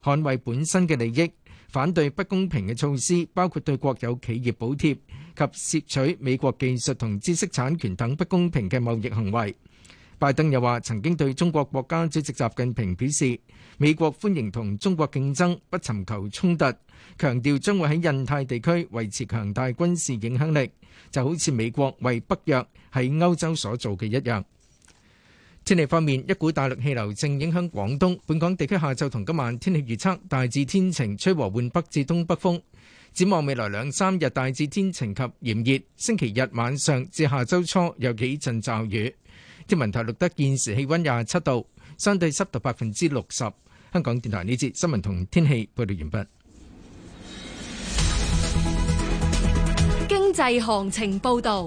捍衛本身嘅利益，反對不公平嘅措施，包括對國有企業補貼及竊取美國技術同知識產權等不公平嘅貿易行為。拜登又話曾經對中國國家主席習近平表示，美國歡迎同中國競爭，不尋求衝突，強調將會喺印太地區維持強大軍事影響力，就好似美國為北約喺歐洲所做嘅一樣。天氣方面，一股大陸氣流正影響廣東，本港地區下晝同今晚天氣預測大致天晴，吹和緩北至東北風。展望未來2-3日大致天晴及炎熱，星期日晚上至下周初有幾陣驟雨。天文台錄得現時氣溫27度，相對濕度60%。香港電台呢節新聞同天氣報道完畢。 經濟行情報道。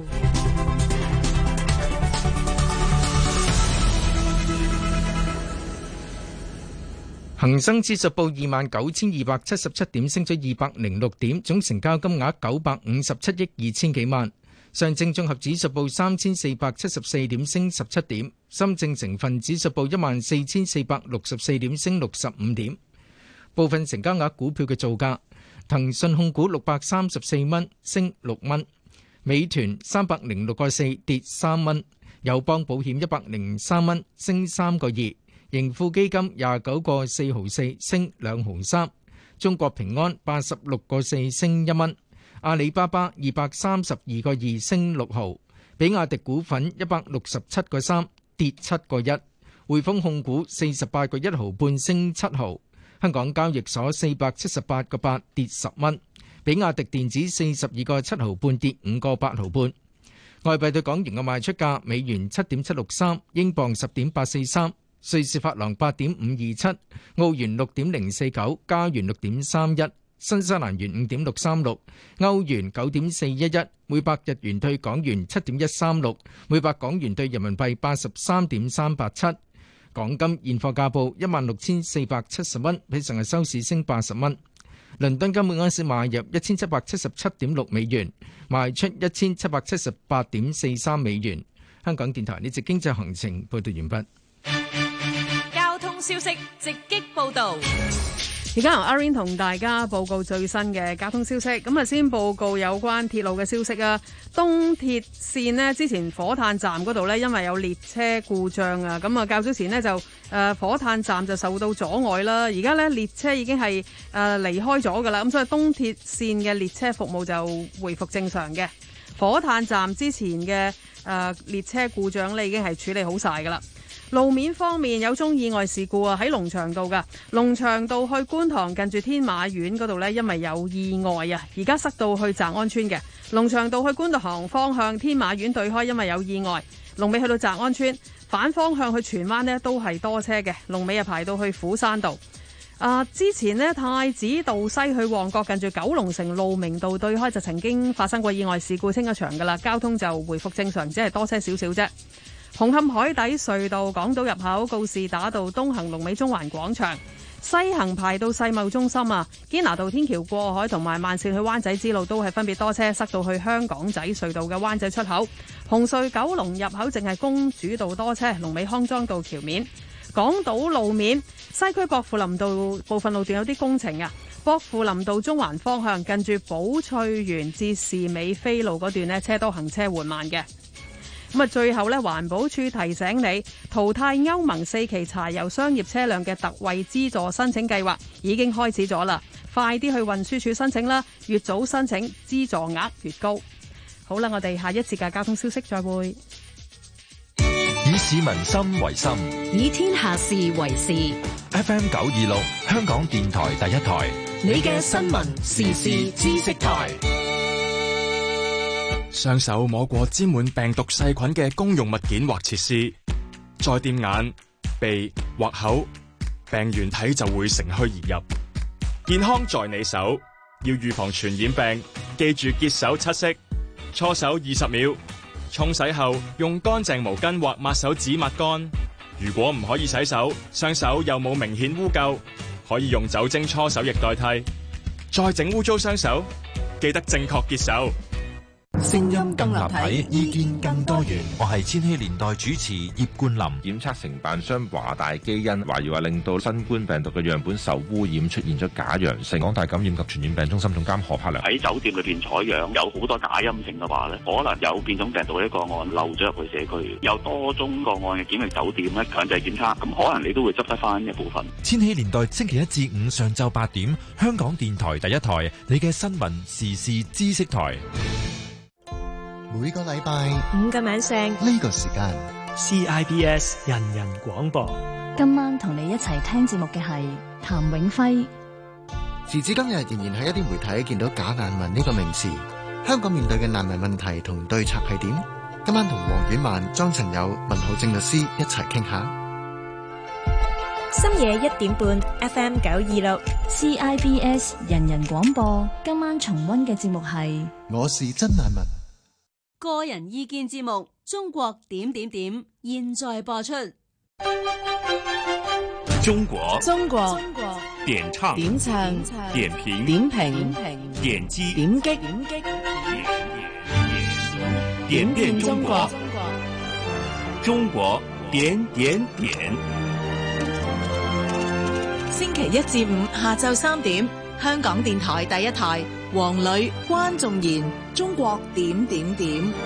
恒生指數報29,277點，升咗206點，總成交金額957億2千幾萬。上證綜合指數報3,474點，升17點。深證成分指數報14,464點，升65點。部分成交額股票嘅造價：騰訊控股634蚊，升6蚊；美團306個4，跌3蚊；友邦保險103蚊，升3個2；盈富基金29個4毫4，升2毫3；中國平安86個4，升1蚊。阿里巴巴232個2，升6毫，比亞迪股份167個3，跌7個1，匯豐控股48個1毫半，升7毫，香港交易所478個8，跌10蚊，比亞迪電子42個7毫半，跌5個8毫半。外幣對港元嘅賣出價：美元7.763，英鎊10.843，瑞士法郎8.527，澳元6.049，加元6.31。新西蘭元5.636，歐元9.411，每百日元對港元7.136，每百港元對人民幣83.387。港金現貨價報16,470蚊，比上日收市升80蚊。倫敦金每盎司買入1,777.6美元，賣出1,778.43美元。香港電台呢節經濟行情報道完畢。 交通消息直擊報道。 而家由阿 Rain 同大家報告最新嘅交通消息。咁啊，先報告有關鐵路嘅消息啊。東鐵線呢，之前火炭站嗰度呢，因為有列車故障啊，咁啊較早前呢，就火炭站就受到阻礙啦。而家呢，列車已經係離開咗噶啦，咁所以東鐵線嘅列車服務就回復正常嘅。火炭站之前嘅列車故障呢，已經係處理好晒噶啦。路面方面有宗意外事故啊，喺龍翔道噶，龍翔道去觀塘近住天馬苑嗰度呢，因為有意外啊，而家塞到去澤安村嘅。龍翔道去觀塘方向天馬苑對開，因為有意外，龍尾去到澤安村。反方向去荃灣呢，都係多車嘅，龍尾啊排到去虎山道。之前呢，太子道西去旺角近住九龍城路明道對開就曾經發生過意外事故，清咗場噶啦，交通就回復正常，只係多車少少啫。紅磡海底隧道港島入口告士打道東行龍尾中環廣場，西行排到世貿中心啊。堅拿道天橋過海同埋慢線去灣仔之路都係分別多車，塞到去香港仔隧道嘅灣仔出口。紅隧九龍入口淨係公主道多車，龍尾康莊道橋面。港島路面，西區薄扶林道部分路段有啲工程啊。薄扶林道中環方向近住寶翠園至士美菲路嗰段呢，車多行車緩慢嘅。咁啊，最後咧，環保署提醒你，淘汰歐盟4期柴油商業車輛嘅特惠資助申請計劃已經開始咗啦，快啲去運輸署申請啦，越早申請資助額越高。好啦，我哋下一節嘅交通消息再會。 以市民心為心， 以天下事為事。 FM 926，香港電台第一台， 你嘅新聞時事知識台。 雙手摸過沾滿病毒細菌嘅公用物件或設施，再掂眼、鼻或口，病原體就會乘虛而入。健康在你手，要預防傳染病，記住潔手7式，搓手20秒，沖洗後用乾淨毛巾或抹手紙抹乾。如果唔可以洗手，雙手又冇明顯污垢，可以用酒精搓手液代替。再整污糟雙手，記得正確潔手。 聲音更立體，意見更多元。 我係千禧年代主持葉冠霖。 檢測承辦商華大基因懷疑話令到新冠病毒嘅樣本受污染，出現咗假陽性。港大感染及傳染病中心總監何柏良喺酒店裏邊採樣有好多假陰性嘅話咧，可能有變種病毒嘅個案漏咗入去社區，有多宗個案嘅檢疫酒店咧強制檢測，咁可能你都會執得翻一部分。 千禧年代星期一至五上晝8點，香港電台第一台，你嘅新聞時事知識台。 每個禮拜 5個晚上呢個時間 CIBS 人人廣播。 今晚同你一齊聽節目嘅係譚永輝。 時至今日，仍然喺一啲媒體見到假難民呢個名詞。香港面對嘅難民問題同對策係點？今晚同黃婉曼、莊陳友、文浩正律師一齊傾下。 深夜1點半 FM 926 CIBS 人人廣播。今晚重溫嘅節目係我是真難民。 個人意見節目《中國點點點》現在播出。 中國點唱點評點擊點點中國中國點點點。 星期一至五下晝3點，香港電台第一台，黃磊、關仲然，中國點點點。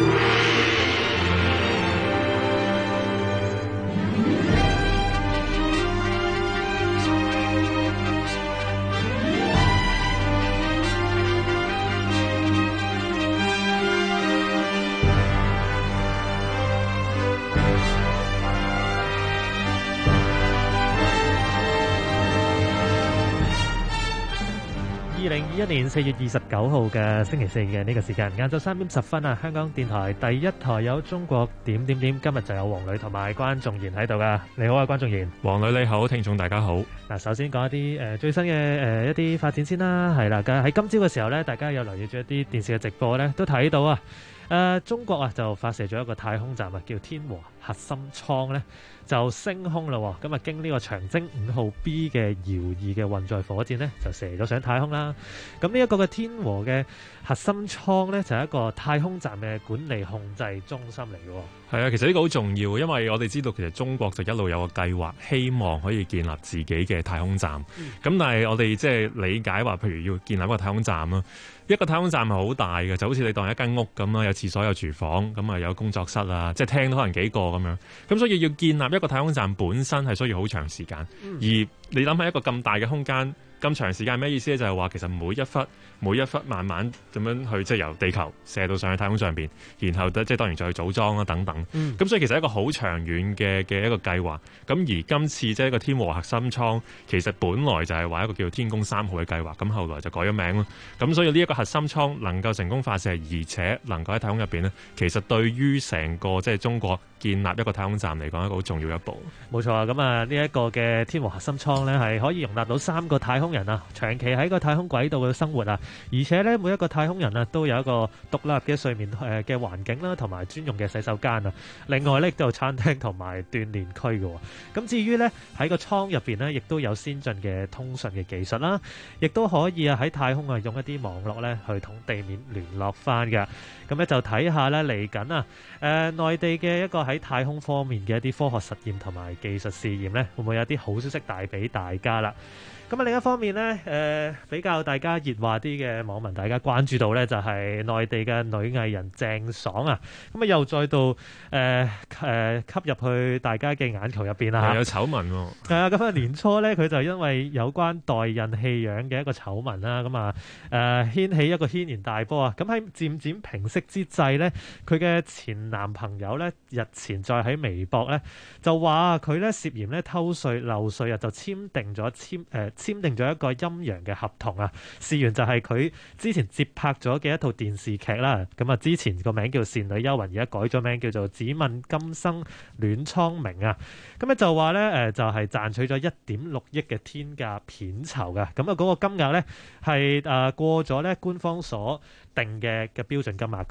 2021年4月29號嘅星期四嘅呢個時間，晏晝3點10分啊！香港電台第一台有中國點點點，今日就有黃磊同埋關仲然喺度噶。你好啊，關仲然。 黃磊你好，聽眾大家好。 嗱，首先講一啲最新嘅一啲發展先啦，係啦，喺今朝嘅時候呢，大家有留意住一啲電視嘅直播呢，都睇到啊。中國啊就發射咗一個太空站啊，叫天和核心艙呢，就升空啦。咁啊經呢個長征5號 B 嘅遙二嘅運載火箭呢，就射咗上太空啦。咁呢一個嘅天和嘅核心艙呢，就係一個太空站嘅管理控制中心嚟嘅。 係啊，其實呢個好重要，因為我哋知道其實中國就一路有個計劃，希望可以建立自己嘅太空站。咁但係我哋即係理解話，譬如要建立一個太空站啦，一個太空站係好大嘅，就好似你當一間屋咁啦，有廁所有廚房，咁啊有工作室啊，即係廳都可能幾個咁樣。咁所以要建立一個太空站本身係需要好長時間。而你諗下一個咁大嘅空間，咁長時間係咩意思咧？就係話其實每一忽慢慢咁樣去即係由地球射到上去太空上邊，然後即係當然再去組裝啦等等。咁所以其實一個好長遠嘅一個計劃。咁而今次即係一個天和核心艙，其實本來就係話一個叫天宮3號嘅計劃，咁後來就改咗名咯。咁所以呢一個核心艙能夠成功發射，而且能夠喺太空入邊呢，其實對於成個即係中國建立一個太空站嚟講，一個好重要一步。 冇錯啊！咁啊呢一個嘅天和核心艙呢，係可以容納到3個太空人啊，長期喺個太空軌道嘅生活啊，而且呢，每一個太空人啊都有一個獨立嘅睡眠嘅環境啦，同埋專用嘅洗手間啊。另外呢，都有餐廳同埋鍛鍊區嘅。咁至於呢，喺個艙入邊呢，亦都有先進嘅通訊嘅技術啦，亦都可以啊喺太空啊用一啲網絡呢去同地面聯絡翻嘅。咁咧就睇下呢嚟緊啊內地嘅一個喺太空方面嘅一啲科學實驗同埋技術試驗呢，會唔會有啲好消息帶俾大家啦？咁啊另一方面呢，比較大家熱話啲嘅網民，大家關注到呢，就係內地嘅女藝人鄭爽啊，咁啊又再度吸入去大家嘅眼球入邊啦。 有醜聞喎。 係啊，咁啊年初呢，佢就因為有關代孕棄養嘅一個醜聞啦，咁啊掀起一個軒然大波啊。咁喺漸漸平息之際呢，佢嘅前男朋友呢，日前再喺微博呢，就話佢呢涉嫌呢偷稅漏稅啊，就簽訂咗一個陰陽嘅合同啊！事緣就係佢之前接拍咗嘅一套電視劇啦，咁啊之前個名叫《倩女幽魂》，而家改咗名叫做《只問今生戀蒼明》啊！咁咧就話咧就係賺取咗1.6億嘅天價片酬嘅，咁啊嗰個金額咧係過咗咧官方所定嘅標準金額嘅。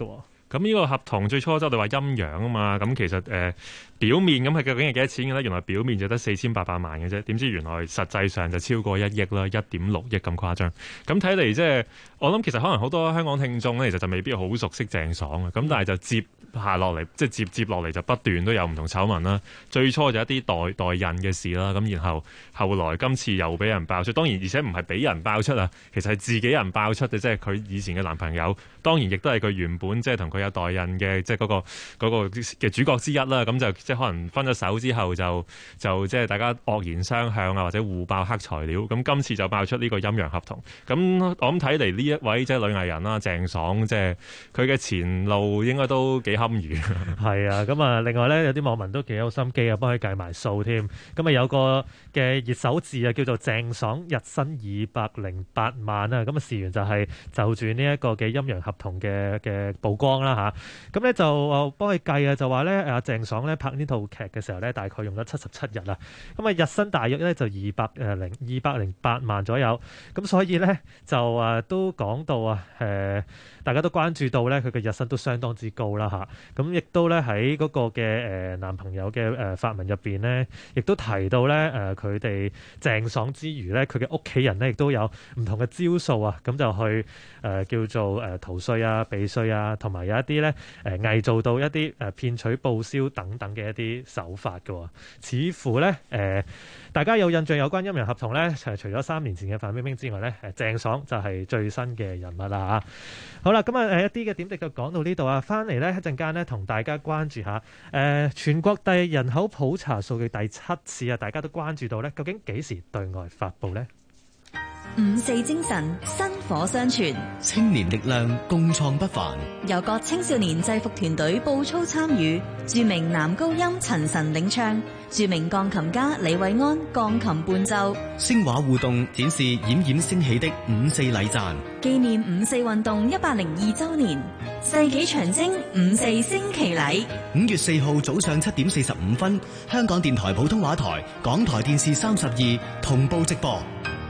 咁呢個合同最初即係我哋話陰陽啊嘛，咁其實表面咁係究竟係幾多錢嘅咧？原來表面就得4800萬嘅啫，點知原來實際上就超過1億啦，1.6億咁誇張。咁睇嚟即係我諗其實可能好多香港聽眾咧，其實就未必好熟悉鄭爽嘅，咁但係就接下落嚟，即係接落嚟就不斷都有唔同醜聞啦。最初就一啲代孕嘅事啦，咁然後後來今次又俾人爆出，當然而且唔係俾人爆出啊，其實係自己人爆出嘅，即係佢以前嘅男朋友，當然亦都係佢原本即係同佢有代孕嘅，即係嗰個嘅主角之一啦。咁就即係可能分咗手之後就即係大家惡言相向啊，或者互爆黑材料。咁今次就爆出呢個陰陽合同。咁我諗睇嚟呢一位即係女藝人啦，鄭爽，即係佢嘅前路應該都幾堪虞。 係啊，咁啊，另外咧有啲網民都幾有心機啊，幫佢計埋數添。咁啊有個嘅熱搜字啊，叫做鄭爽日薪208萬啊。咁啊事緣就係就住呢一個嘅陰陽合同嘅曝光啦嚇。咁咧就幫佢計啊，就話咧阿鄭爽咧拍呢套劇嘅時候咧，大概用咗77日啊。咁啊日薪大約咧就208萬左右。咁所以咧就都講到大家都關注到咧佢嘅日薪都相當之高啦嚇。咁亦都咧喺嗰個嘅男朋友嘅發文入邊咧，亦都提到咧佢哋鄭爽之餘咧，佢嘅屋企人咧亦都有唔同嘅招數啊，咁就去叫做逃稅啊、避稅啊，同埋有一啲咧偽造到一啲騙取報銷等等嘅一啲手法嘅。似乎咧大家有印象有關陰陽合同咧，除咗3年前嘅范冰冰之外咧，鄭爽就係最新嘅人物啦嚇。好啦，咁一啲嘅點滴就講到呢度啊，翻嚟咧一陣間咧同大家關注下全國人口普查數據第7次啊，大家都關注到咧，究竟幾時對外發布呢 ？5.4精神，薪火相傳， 青年力量共創不凡。 由各青少年制服團隊步操參與，著名男高音陳晨領唱，著名鋼琴家李偉安鋼琴伴奏， 聲畫互動展示冉冉升起的5.4禮讚， 紀念5.4運動102週年，世紀長征5.4升旗禮。 5月4號早上7點45分，香港電台普通話台、港台電視32同步直播。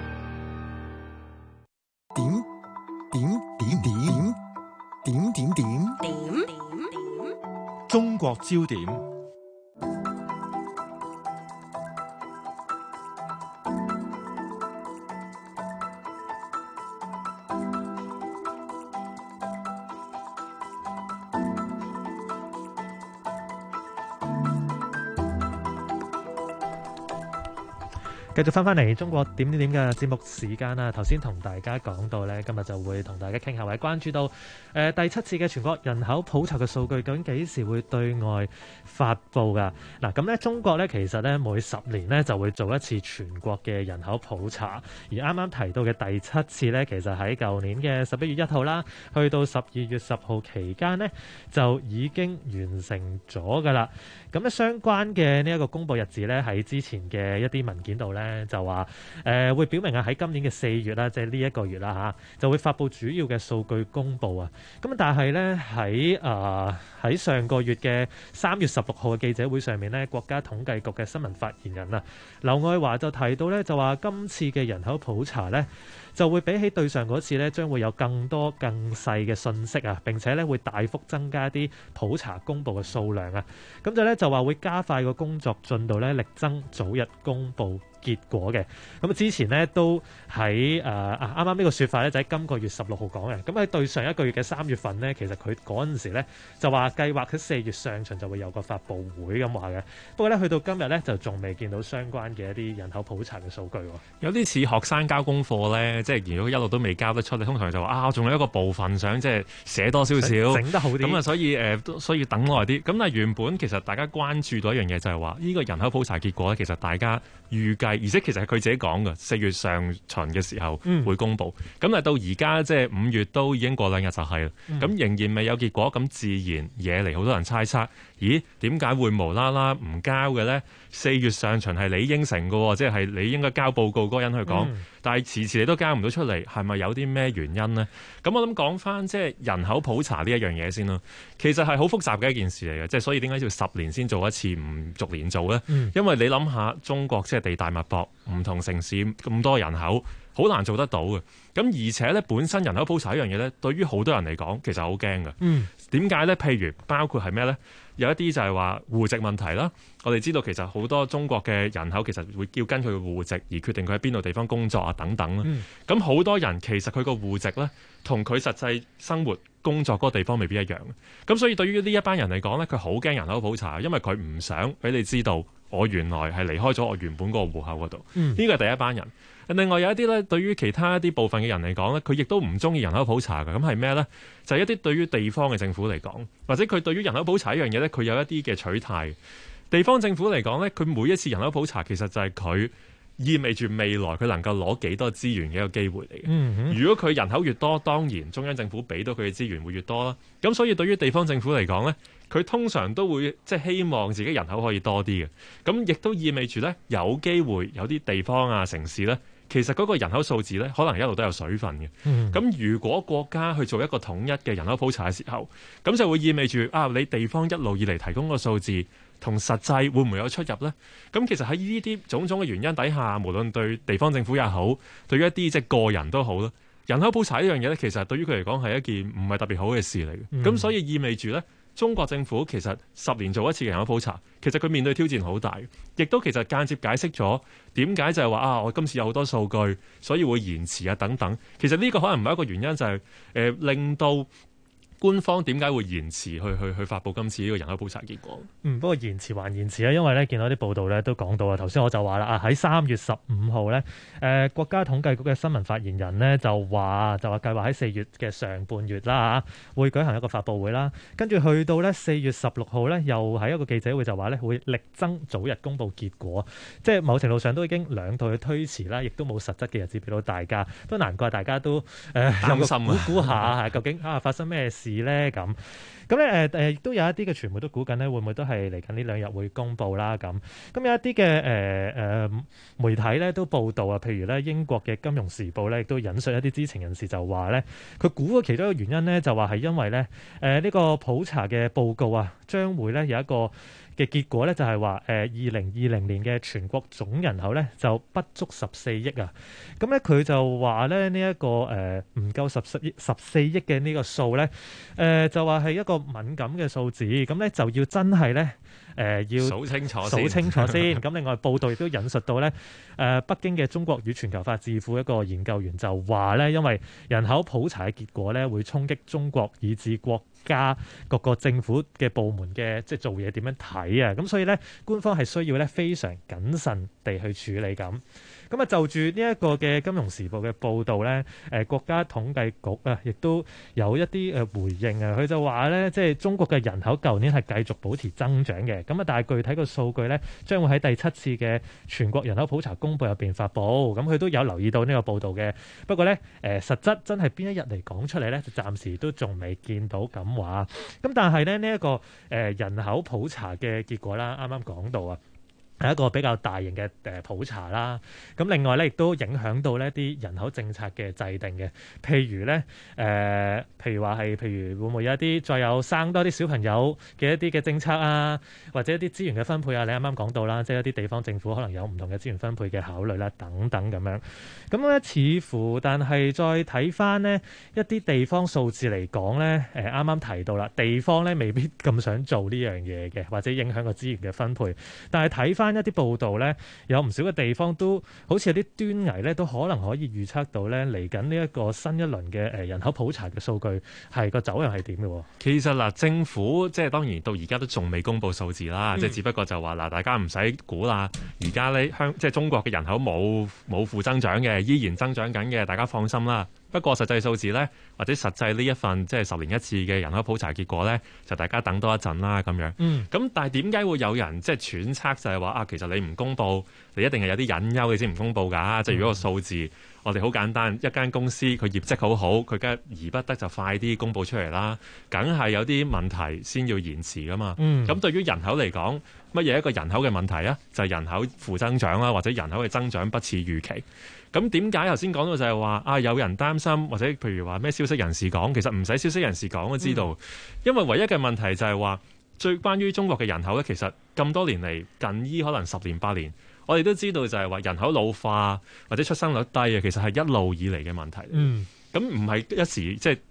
中國焦點。 繼續翻嚟中國點點點嘅節目時間啦。頭先同大家講到呢，今日就會同大家傾下，或者關注到第7次嘅全國人口普查嘅數據究竟幾時會對外發布㗎？嗱，咁呢中國呢，其實呢每10年呢就會做一次全國嘅人口普查，而啱啱提到嘅第7次呢，其實喺舊年嘅11月1號啦，去到12月10號期間呢，就已經完成咗㗎啦。咁咧相關嘅呢一個公佈日子咧，喺之前嘅一啲文件度咧就話會表明啊，喺今年嘅4月啦，即係呢一個月啦嚇，就會發布主要嘅數據公佈啊。咁但係咧喺上個月嘅3月16號嘅記者會上面咧，國家統計局嘅新聞發言人啊劉愛華就提到咧，就話今次嘅人口普查咧，就會比起對上嗰次咧，將會有更多更細嘅信息啊，並且咧會大幅增加啲普查公佈嘅數量啊。咁就話會加快個工作進度咧，力爭早日公佈結果嘅。咁之前呢都喺啱啱呢個説法咧，就喺今個月16號講嘅。咁喺對上一個月嘅3月份呢，其實佢嗰陣時咧就話計劃喺4月上旬就會有個發佈會咁話嘅。不過咧去到今日咧就仲未見到相關嘅一啲人口普查嘅數據喎。 有啲似學生交功課咧，即係如果一路都未交得出，你通常就話我仲有一個部分想即係寫多少少， 整得好啲。咁啊，所以等耐啲。咁但係原本其實大家關注到一樣嘢就係話呢個人口普查結果咧，其實大家預計，而且其實係佢自己講嘅，4月上旬嘅時候會公佈。咁啊到而家即係5月都已經過2日就係啦。咁仍然未有結果，咁自然惹嚟好多人猜測，咦點解會無啦啦唔交嘅咧？4月上旬係你應承嘅喎，即係你應該交報告嗰個人去講，但係遲遲你都交唔到出嚟，係咪有啲咩原因呢？咁我諗講翻即係人口普查呢一樣嘢先咯。其實係好複雜嘅一件事嚟嘅，即係所以點解要10年先做一次，唔逐年做呢？因為你諗下中國即係地大物博，唔同城市咁多人口，好難做得到嘅。咁而且咧，本身人口普查一樣嘢咧，對於好多人嚟講，其實好驚嘅。 點解呢？譬如包括係咩呢？有一啲就係話戶籍問題啦。我哋知道其實好多中國嘅人口其實會要根據戶籍而決定佢喺邊度地方工作啊等等啦。咁好多人其實佢個戶籍呢，同佢實際生活工作嗰個地方未必一樣。咁所以對於呢一班人嚟講呢，佢好驚人口普查，因為佢唔想俾你知道我原來係離開咗我原本嗰個戶口嗰度。呢個係第一班人。另外有一啲咧，對於其他一啲部分嘅人嚟講咧，佢亦都唔中意人口普查嘅。咁係咩呢？就係一啲對於地方嘅政府嚟講，或者佢對於人口普查一樣嘢咧，佢有一啲嘅取態。地方政府嚟講咧，佢每一次人口普查其實就係佢意味住未來佢能夠攞幾多資源嘅一個機會嚟嘅。如果佢人口越多，當然中央政府俾到佢嘅資源會越多啦。咁所以對於地方政府嚟講咧，佢通常都會即係希望自己人口可以多啲嘅。咁亦都意味住咧，有機會有啲地方啊、城市咧，其實嗰個人口數字咧，可能一路都有水分嘅。咁如果國家去做一個統一嘅人口普查嘅時候，咁就會意味住你地方一路以嚟提供個數字同實際會唔會有出入呢？咁其實喺呢啲種種嘅原因底下，無論對地方政府也好，對於一啲即係個人都好啦，人口普查呢樣嘢咧，其實對於佢嚟講係一件唔係特別好嘅事嚟嘅。咁所以意味住咧，中國政府其實10年做一次嘅人口普查，其實佢面對挑戰好大，亦都其實間接解釋咗點解就係話我今次有好多數據，所以會延遲啊等等。其實呢個可能唔係一個原因，就係令到官方點解會延遲去發布今次呢個人口普查結果？ 不過延遲還延遲啊，因為咧見到啲報道咧都講到啊，頭先我就話啦喺3月15號咧，國家統計局嘅新聞發言人咧就話計劃喺4月嘅上半月啦會舉行一個發佈會啦，跟住去到咧4月16號咧又喺一個記者會就話咧會力爭早日公佈結果，即係某程度上都已經兩度去推遲啦，亦都冇實質嘅日子俾到大家，都難怪大家都擔心估下究竟發生咩事咧咁咧亦都有一啲嘅傳媒都估緊咧，會唔會都係嚟緊呢2日會公佈啦咁有一啲嘅媒體咧都報道啊，譬如咧英國嘅《金融時報》咧亦都引述一啲知情人士就話咧，佢估嘅其中一個原因咧就話係因為咧呢個普查嘅報告啊，將會咧有一個嘅結果咧就係話2020年嘅全國總人口咧就不足14億啊，咁咧佢就話咧呢一個唔夠14億嘅呢個數咧就話係一個敏感嘅數字，咁咧就要真係咧要數清楚先。咁另外報道亦都引述到咧北京嘅中國與全球化智庫一個研究員就話咧，因為人口普查嘅結果咧會衝擊中國以至國家各個政府嘅部門嘅即係做嘢點樣睇啊，咁所以咧官方係需要咧非常謹慎地去處理咁。咁就住呢一個嘅《金融時報》嘅報導咧，國家統計局啊，亦都有一啲回應啊。佢就話咧，即係中國嘅人口舊年係繼續保持增長嘅。咁但係具體嘅數據咧，將會喺第7次嘅全國人口普查公佈入邊發布。咁佢都有留意到呢個報導嘅。不過咧，實質真係邊一日嚟講出嚟咧，就暫時都仲未見到咁話。咁但係咧呢一個人口普查嘅結果啦，啱啱講到啊，係一個比較大型嘅普查啦，咁另外咧亦都影響到呢啲人口政策嘅制定嘅，譬如咧譬如會唔會有一啲再有生多啲小朋友嘅一啲嘅政策啊，或者一啲資源嘅分配啊，你啱啱講到啦，即係一啲地方政府可能有唔同嘅資源分配嘅考慮啦，等等咁樣。咁咧似乎，但係再睇翻呢一啲地方數字嚟講咧，啱啱提到啦，地方咧未必咁想做呢樣嘢嘅，或者影響個資源嘅分配，但係睇翻一啲報道咧，有唔少嘅地方都好似有啲端倪咧，都可能可以預測到咧嚟緊呢一個新一輪嘅人口普查嘅數據係個走向係點嘅。 其實嗱，政府即係當然到而家都仲未公布數字啦，即係只不過就話嗱，大家唔使估啦，而家咧即係中國嘅人口冇負增長嘅，依然增長緊嘅，大家放心啦。不過實際數字呢，或者實際呢一份即係10年一次嘅人口普查結果呢，就大家等多一陣啦咁樣。咁但係點解會有人即係揣測就係話其實你唔公佈，你一定係有啲隱憂你先唔公佈㗎。即係如果個數字我哋好簡單，一間公司佢業績好好，佢梗係宜不得就快啲公佈出嚟啦，梗係有啲問題先要延遲㗎嘛。咁對於人口嚟講，乜嘢一個人口嘅問題啊？就係人口負增長啦，或者人口嘅增長不似預期。咁點解頭先講到就係話有人擔心，或者譬如話咩消息人士講，其實唔使消息人士講都知道，因為唯一嘅問題就係話最關於中國嘅人口咧，其實咁多年嚟近依可能10年8年，我哋都知道就係話人口老化或者出生率低啊，其實係一路以嚟嘅問題。咁唔係一時即係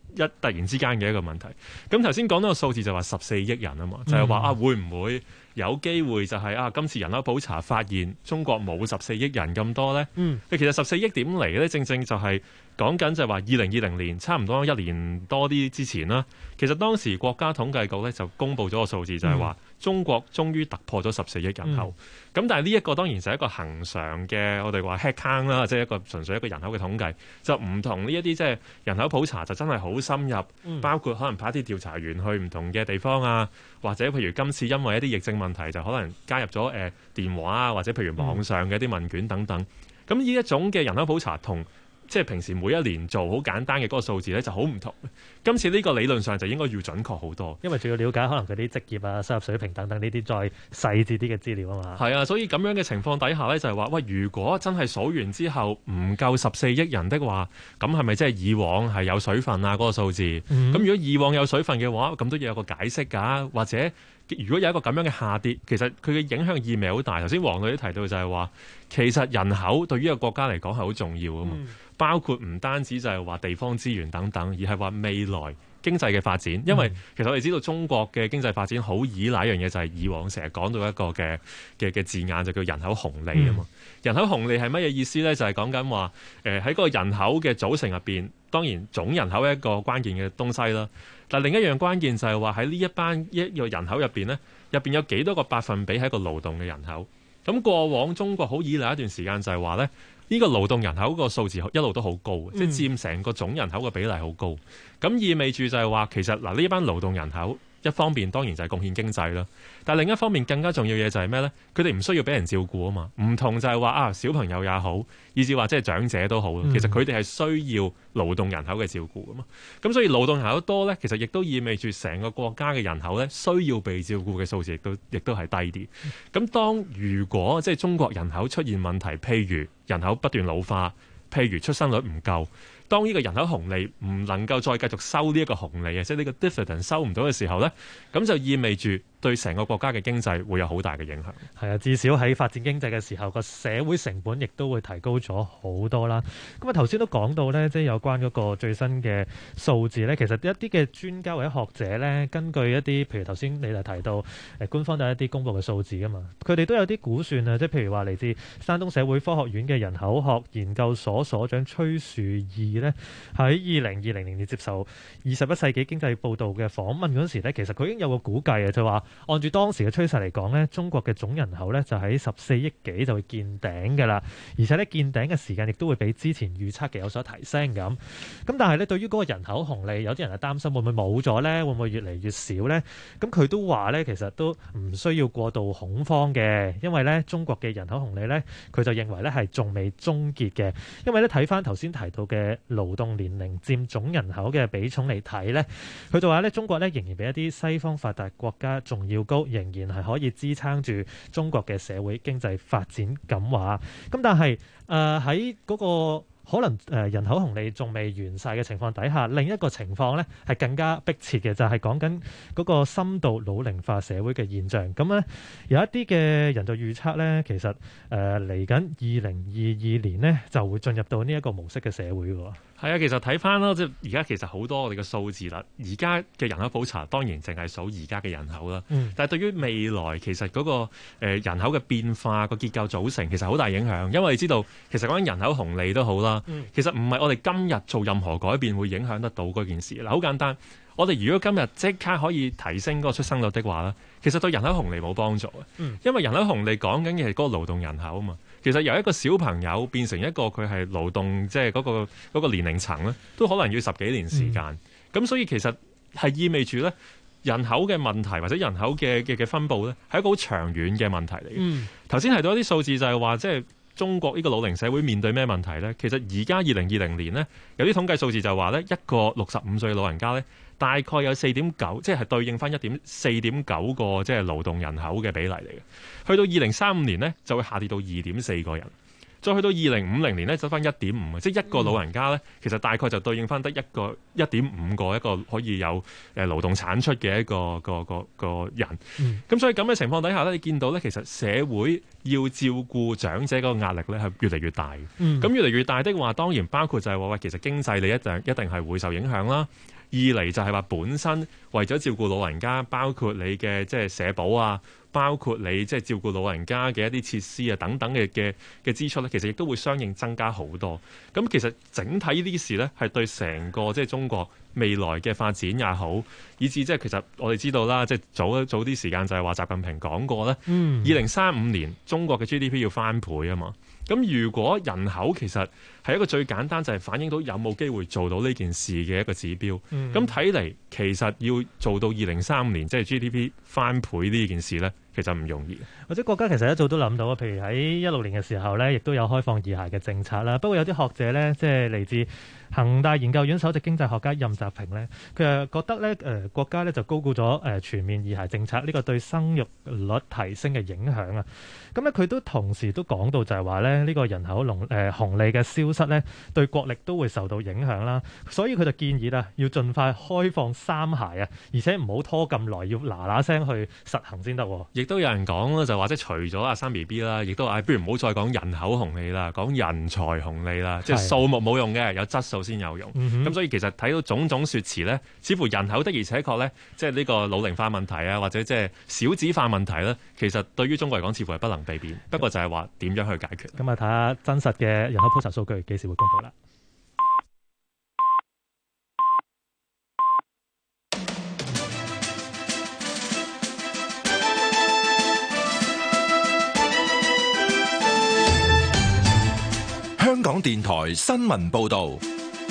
突然之間嘅一個問題。咁頭先講到個數字就話14億人啊嘛，就係話會唔會有機會就係今次人口普查發現中國冇14億人咁多呢？其實14億點嚟呢？正正就係講緊就係話2020年差唔多1年多啲之前啦。其實當時國家統計局呢就公布咗個數字，就係話中國終於突破咗14億人口。咁但係呢一個當然就係一個恆常嘅我哋話 head count 啦，即係一個純粹一個人口嘅統計，就唔同呢一啲即係人口普查就真係好深入，包括可能派啲調查員去唔同嘅地方啊，或者譬如今次因為一啲疫症問題，就可能加入咗電話啊，或者譬如網上嘅一啲問卷等等。咁呢一種嘅人口普查同即係平時每一年做好簡單嘅嗰個數字咧就好唔同。今次呢個理論上就應該要準確好多， 因為仲要了解可能佢啲職業啊、收入水平等等呢啲再細緻啲嘅資料啊嘛。 係啊，所以咁樣嘅情況底下咧，就係話喂，如果真係數完之後唔夠14億人的話，咁係咪即係以往係有水分啊嗰個數字？咁如果以往有水分嘅話，咁都要有個解釋㗎，或者如果有一個咁樣嘅下跌，其實佢嘅影響意味好大。頭先黃女都提到就係話，其實人口對於一個國家嚟講係好重要㗎嘛。包括唔單止就係話地方資源等等，而係話未來經濟嘅發展。因為其實我哋知道中國嘅經濟發展好依賴一樣嘢，就係以往成日講到一個嘅字眼，就叫人口紅利啊嘛。人口紅利係乜嘢意思呢？就係講緊話喺嗰個人口嘅組成入邊，當然總人口係一個關鍵嘅東西啦。但另一樣關鍵就係話喺呢一個人口入邊呢，入邊有幾多個百分比係一個勞動嘅人口。咁過往中國好依賴一段時間就係話呢。呢個勞動人口個數字一路都好高，即係佔成個總人口嘅比例好高。咁意味住就係話，其實呢班勞動人口一方面當然就係貢獻經濟啦，但係另一方面更加重要嘅嘢就係咩呢？佢哋唔需要俾人照顧啊嘛。唔同就係話小朋友也好，以至話即係長者都好，其實佢哋係需要勞動人口嘅照顧啊嘛。咁所以勞動人口多呢，其實亦都意味住成個國家嘅人口呢，需要被照顧嘅數字亦都係低啲。咁如果即係中國人口出現問題，譬如人口不斷老化，譬如出生率唔夠，當呢個人口紅利唔能夠再繼續收呢一個紅利，即係呢個 dividend 收唔到嘅時候呢，咁就意味住對成個國家嘅經濟會有好大嘅影響。 係啊，至少喺發展經濟嘅時候，個社會成本亦都會提高咗好多啦。咁啊，頭先都講到呢，即係有關嗰個最新嘅數字呢，其實一啲嘅專家或者學者呢，根據一啲譬如頭先你就提到官方都有一啲公佈嘅數字㗎嘛，佢哋都有啲估算啊，即係譬如話嚟自山東社會科學院嘅人口學研究所所長崔樹義呢，喺2020年接受21世紀經濟報導嘅訪問嗰時呢，其實佢已經有個估計啊，就話按住當時嘅趨勢嚟講呢，中國嘅總人口呢就喺14億幾就會見頂㗎啦，而且呢見頂嘅時間亦都會比之前預測嘅有所提升咁。咁但係呢，對於嗰個人口紅利，有啲人係擔心會唔會冇咗呢？會唔會越嚟越少呢？咁佢都話呢，其實都唔需要過度恐慌嘅，因為呢中國嘅人口紅利呢，佢就認為呢係仲未終結嘅，因為呢睇翻頭先提到嘅勞動年齡佔總人口嘅比重嚟睇呢，佢就話呢中國呢仍然比一啲西方發達國家仲要高，仍然係可以支撐住中國嘅社會經濟發展咁話。咁但係喺嗰個可能人口紅利仲未完晒嘅情況底下，另一個情況呢係更加迫切嘅，就係講緊嗰個深度老齡化社會嘅現象。咁呢有一啲嘅人就預測呢，其實嚟緊2022年呢就會進入到呢一個模式嘅社會喎。 係啊，其實睇翻啦，即係而家其實好多我哋嘅數字啦。而家嘅人口普查當然淨係數而家嘅人口啦，但係對於未來其實嗰個人口嘅變化個結構組成其實好大影響。因為你知道其實講緊人口紅利都好啦，其實唔係我哋今日做任何改變會影響得到嗰件事。嗱，好簡單，我哋如果今日即刻可以提升嗰個出生率的話咧，其實對人口紅利冇幫助嘅，因為人口紅利講緊嘅係嗰個勞動人口啊嘛。其實由一個小朋友變成一個佢係勞動即係嗰個年齡層咧，都可能要10幾年時間。咁所以其實係意味住咧人口嘅問題或者人口嘅分佈咧係一個好長遠嘅問題嚟嘅。頭先提到一啲數字就係話即係中國呢個老齡社會面對咩問題咧？其實而家2020年咧有啲統計數字就話咧一個65歲老人家咧大概有4.9，即係對應翻4.9個即係勞動人口嘅比例嚟嘅。去到2035年呢，就會下跌到2.4個人，再去到2050年呢，走翻1.5，即係一個老人家呢，其實大概就對應翻得1.5個一個可以有勞動產出嘅一個人。咁所以咁嘅情況底下呢，你見到呢，其實社會要照顧長者嗰個壓力呢係越嚟越大。咁越嚟越大的話，當然包括就係話喂，其實經濟你一定係會受影響啦。 二嚟就係話本身為咗照顧老人家，包括你嘅即係社保啊，包括你即係照顧老人家嘅一啲設施啊等等嘅支出咧，其實亦都會相應增加好多。咁其實整體呢啲事咧，係對成個即係中國未來嘅發展也好，以至即係其實我哋知道啦，即係早啲時間就係話習近平講過咧，2035年中國嘅 GDP 要翻倍啊嘛。咁如果人口其實係一個最簡單就係反映到有冇機會做到呢件事嘅一個指標。咁睇嚟其實要做到2035年即係 GDP 翻倍呢件事呢，其實唔容易。 或者國家其實一早都諗到，譬如喺16年嘅時候呢，亦都有開放二孩嘅政策啦。不過有啲學者呢，即係嚟自恒大研究院首席經濟學家任澤平呢，佢又覺得呢國家呢就高估咗全面二孩政策呢個對生育率提升嘅影響啊。咁咧佢都同時都講到就係話呢個人口紅利嘅消失呢，對國力都會受到影響啦。所以佢就建議啦，要盡快開放三孩啊，而且唔好拖咁耐，要嗱聲去實行先得。 亦都有人講咧，就話即係除咗阿生 BB 啦，亦都話不如唔好再講人口紅利啦，講人才紅利啦，即係數目冇用嘅，有質素先有用。咁所以其實睇到種種説辭呢，似乎人口的而且確呢，即係呢個老齡化問題啊，或者即係少子化問題呢，其實對於中國嚟講似乎係不能避免。不過就係話點樣去解決？ 咁啊，睇下真實嘅人口普查數據幾時會公佈啦。 香港電台新聞報導，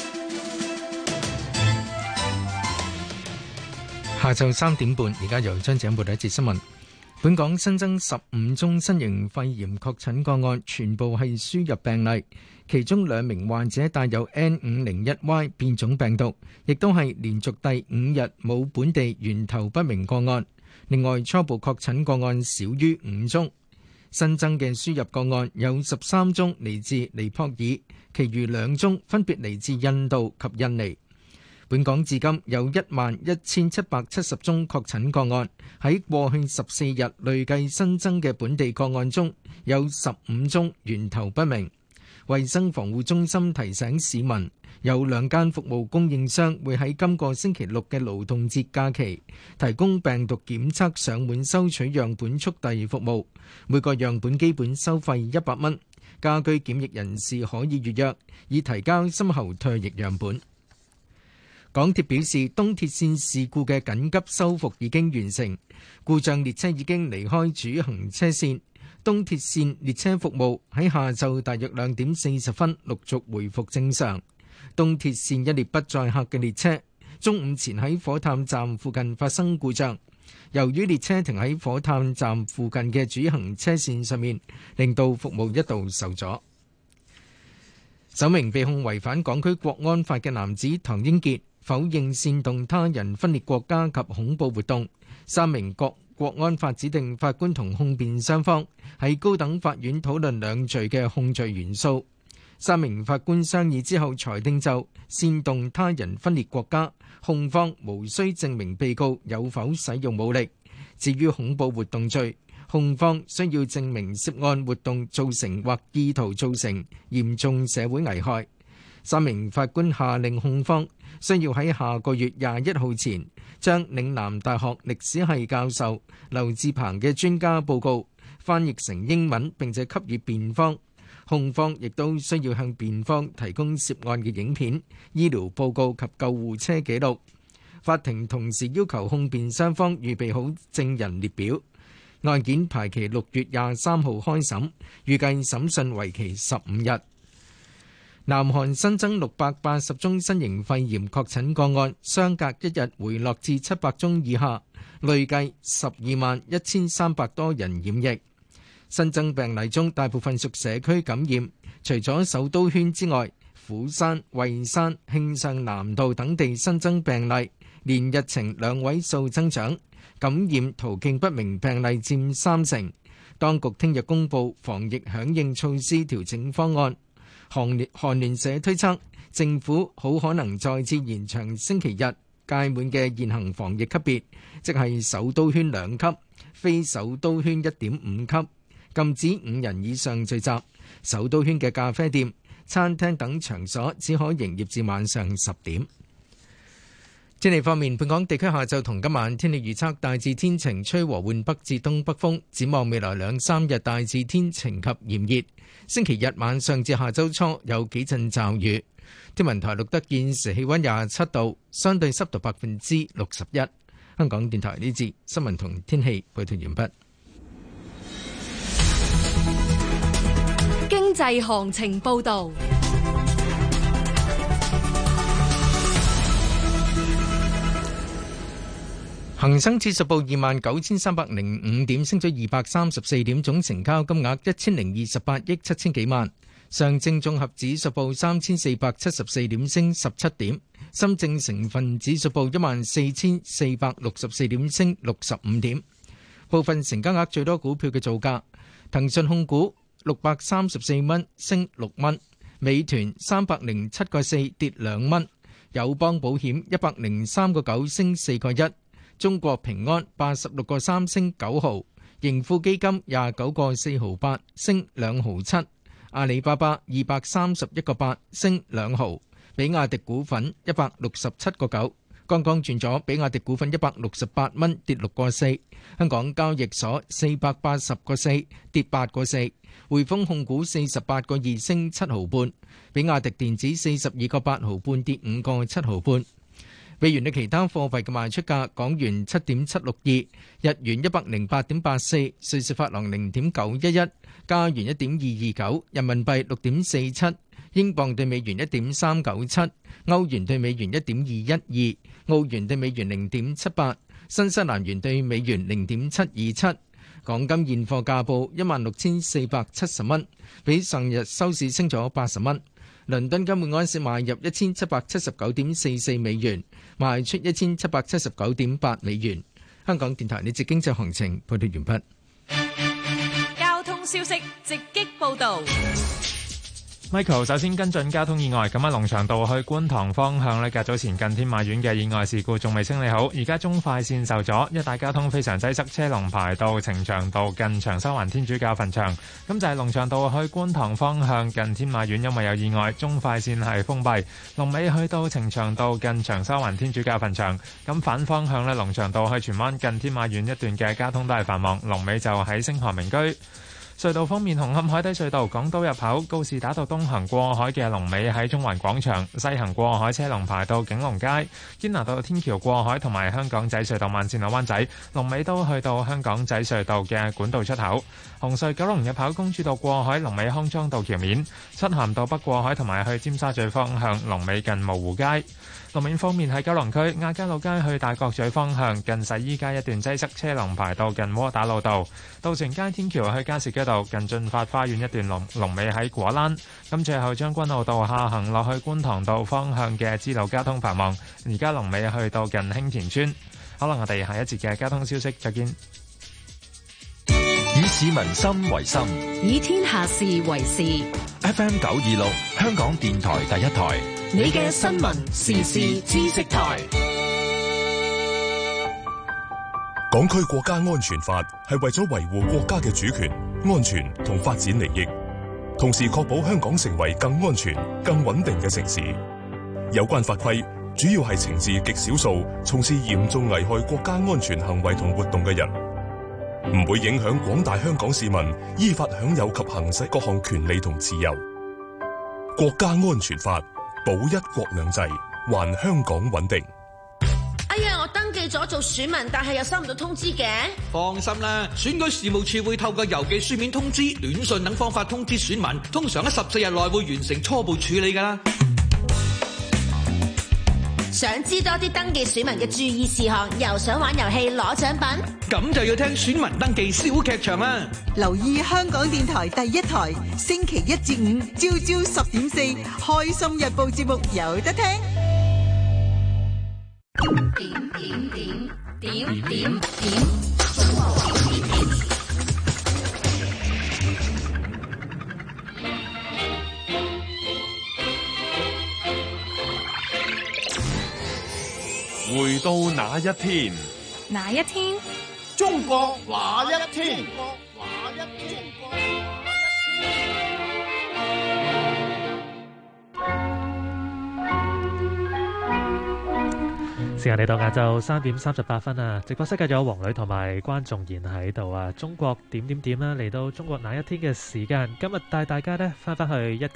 下晝3點半，而家由張姐報道一節新聞。本港新增15宗新型肺炎確診個案，全部係輸入病例，其中2名患者帶有 N501Y 變種病毒，亦都係連續第5日冇本地源頭不明個案。另外，初步確診個案少於5宗。新增嘅輸入個案有13宗嚟自尼泊爾，其餘2宗分別嚟自印度及印尼。本港至今有11770宗確診個案，喺過去14日累計新增嘅本地個案中有15宗源頭不明。衛生防護中心提醒市民，有2間服務供應商會喺今個星期6嘅勞動節假期提供病毒檢測上門收取樣本速遞服務，每個樣本基本收費100蚊。家居檢疫人士可以預約，以提交深喉唾液樣本。港鐵表示，東鐵線事故嘅緊急修復已經完成，故障列車已經離開主行車線。東鐵線列車服務喺下晝大約2點40分陸續回復正常。東鐵線一列不載客嘅列車中午前喺火炭站附近發生故障，由於列車停喺火炭站附近嘅主行車線上面，令到服務一度受阻。首名被控違反港區國安法嘅男子唐英傑否認煽動他人分裂國家及恐怖活動。3名國安法指定法官同控辯雙方喺高等法院討論兩罪嘅控罪元素。3名法官商議之後裁定，就煽動他人分裂國家，控方無需證明被告有否使用武力。至於恐怖活動罪，控方需要證明涉案活動造成或意圖造成嚴重社會危害。3名法官下令控方需要喺下個月21號前將嶺南大學歷史系教授劉智鵬嘅專家報告翻譯成英文，並且給予辯方。控方亦都需要向辯方提供涉案嘅影片、醫療報告及救護車記錄。法庭同時要求控辯雙方預備好證人列表。案件排期6月23號開審，預計審訊為期15日。南韓新增680宗新型肺炎確診個案，相隔1日回落至700宗以下，累計121,300多人染疫。新增病例中，大部分屬社區感染，除咗首都圈之外，釜山、蔚山、慶尚南道等地新增病例連日呈2位數增長，感染途徑不明病例佔30%。當局聽日公布防疫響應措施調整方案。韓聯社推測，政府好可能再次延長星期日屆滿嘅現行防疫級別，即係首都圈2級，非首都圈1.5級。禁止5人以上聚集，首都圈嘅咖啡店、餐廳等場所只可營業至晚上10點。 天氣方面，本港地區下晝同今晚天氣預測大致天晴，吹和緩北至東北風。展望未來兩三日大致天晴及炎熱。星期日晚上至下週初有幾陣驟雨。天文台錄得現時氣溫27度，相對濕度61%。香港電台呢節新聞同天氣報道完畢。 經濟行情報道。 恒生指數報29,305點，升咗234點，總成交金額1028億7千幾萬。上證綜合指數報3,474點，升17點。深證成分指數報14,464點，升65點。部分成交額最多股票嘅造價：騰訊控股634蚊，升6蚊；美團307個4，跌2蚊；友邦保險103個9，升4個1；中國平安86個3，升9毫；盈富基金29個4毫8，升2毫7；阿里巴巴231個8，升2毫；比亞迪股份167個9，剛剛轉咗比亞迪股份168蚊，跌6個4；香港交易所480個4，跌8個4；匯豐控股48個2，升7毫半；比亞迪電子42個8毫半，跌5個7毫半。美元對其他貨幣嘅賣出價：港元7.762，日元108.84，瑞士法郎0.911，加元1.229，人民幣6.47，英鎊對美元1.397，歐元對美元1.212，澳元對美元0.78，新西蘭元對美元0.727。港金現貨價報16,470蚊，比上日收市升咗80蚊。倫敦金每安士買入1779.44美元，賣出1779.8美元。香港電台呢節經濟行情報道完畢。交通消息直擊報導。 Michael 首先跟進交通意外，咁喺龍翔道去觀塘方向呢，較早前近天馬苑嘅意外事故仲未清理好，而家中快線受阻，一帶交通非常擠塞，車龍排到呈祥道近長沙灣天主教墳場。咁就係龍翔道去觀塘方向近天馬苑，因為有意外，中快線係封閉，龍尾去到呈祥道近長沙灣天主教墳場。咁反方向呢，龍翔道去荃灣近天馬苑一段嘅交通都係繁忙，龍尾就喺星河名居。隧道方面，紅磡海底隧道港島入口告士打道東行過海嘅龍尾喺中環廣場，西行過海車龍排到景隆街。堅拿道天橋過海同埋香港仔隧道慢線落灣仔龍尾都去到香港仔隧道嘅管道出口。紅隧九龍入口公主道過海龍尾康莊道橋面，漆咸道北過海同埋去尖沙咀方向龍尾近蕪湖街。路面方面喺九龍區亞皆老街去大角咀方向近洗衣街一段擠塞，車龍排到近窩打老道。渡船街天橋去加士居道近駿發花園一段龍尾喺果欄。咁最後將軍澳道下行落去觀塘道方向嘅支路交通繁忙，而家龍尾去到近興田村。好啦，我哋下一節嘅交通消息再見。 以市民心為心， 以天下事為事。 FM 926香港電台第一台， 你嘅新聞時事知識台。 港區國家安全法係為咗維護國家嘅主權、安全同發展利益，同時確保香港成為更安全、更穩定嘅城市。有關法規主要係懲治極少數從事嚴重危害國家安全行為同活動嘅人，唔會影響廣大香港市民依法享有及行使各項權利同自由。國家安全法保一國兩制，還香港穩定。 哎呀，我登記咗做選民，但係又收唔到通知嘅。 放心啦，選舉事務處會透過郵寄書面通知、短信等方法通知選民，通常喺14日內會完成初步處理㗎啦。 想知多啲登記選民嘅注意事項，又想玩遊戲攞獎品， 咁就要聽選民登記小劇場啦！ 留意香港電台第一台，星期1至5朝朝10.4，開心日報節目有得聽。點回到那一天， 哪一天？ 中國那一天？ 時間嚟到晏晝3點38分啊！直播室繼續有黃女同埋關仲賢喺度啊！中國點啦，嚟到中國那一天嘅時間，今日帶大家呢翻返去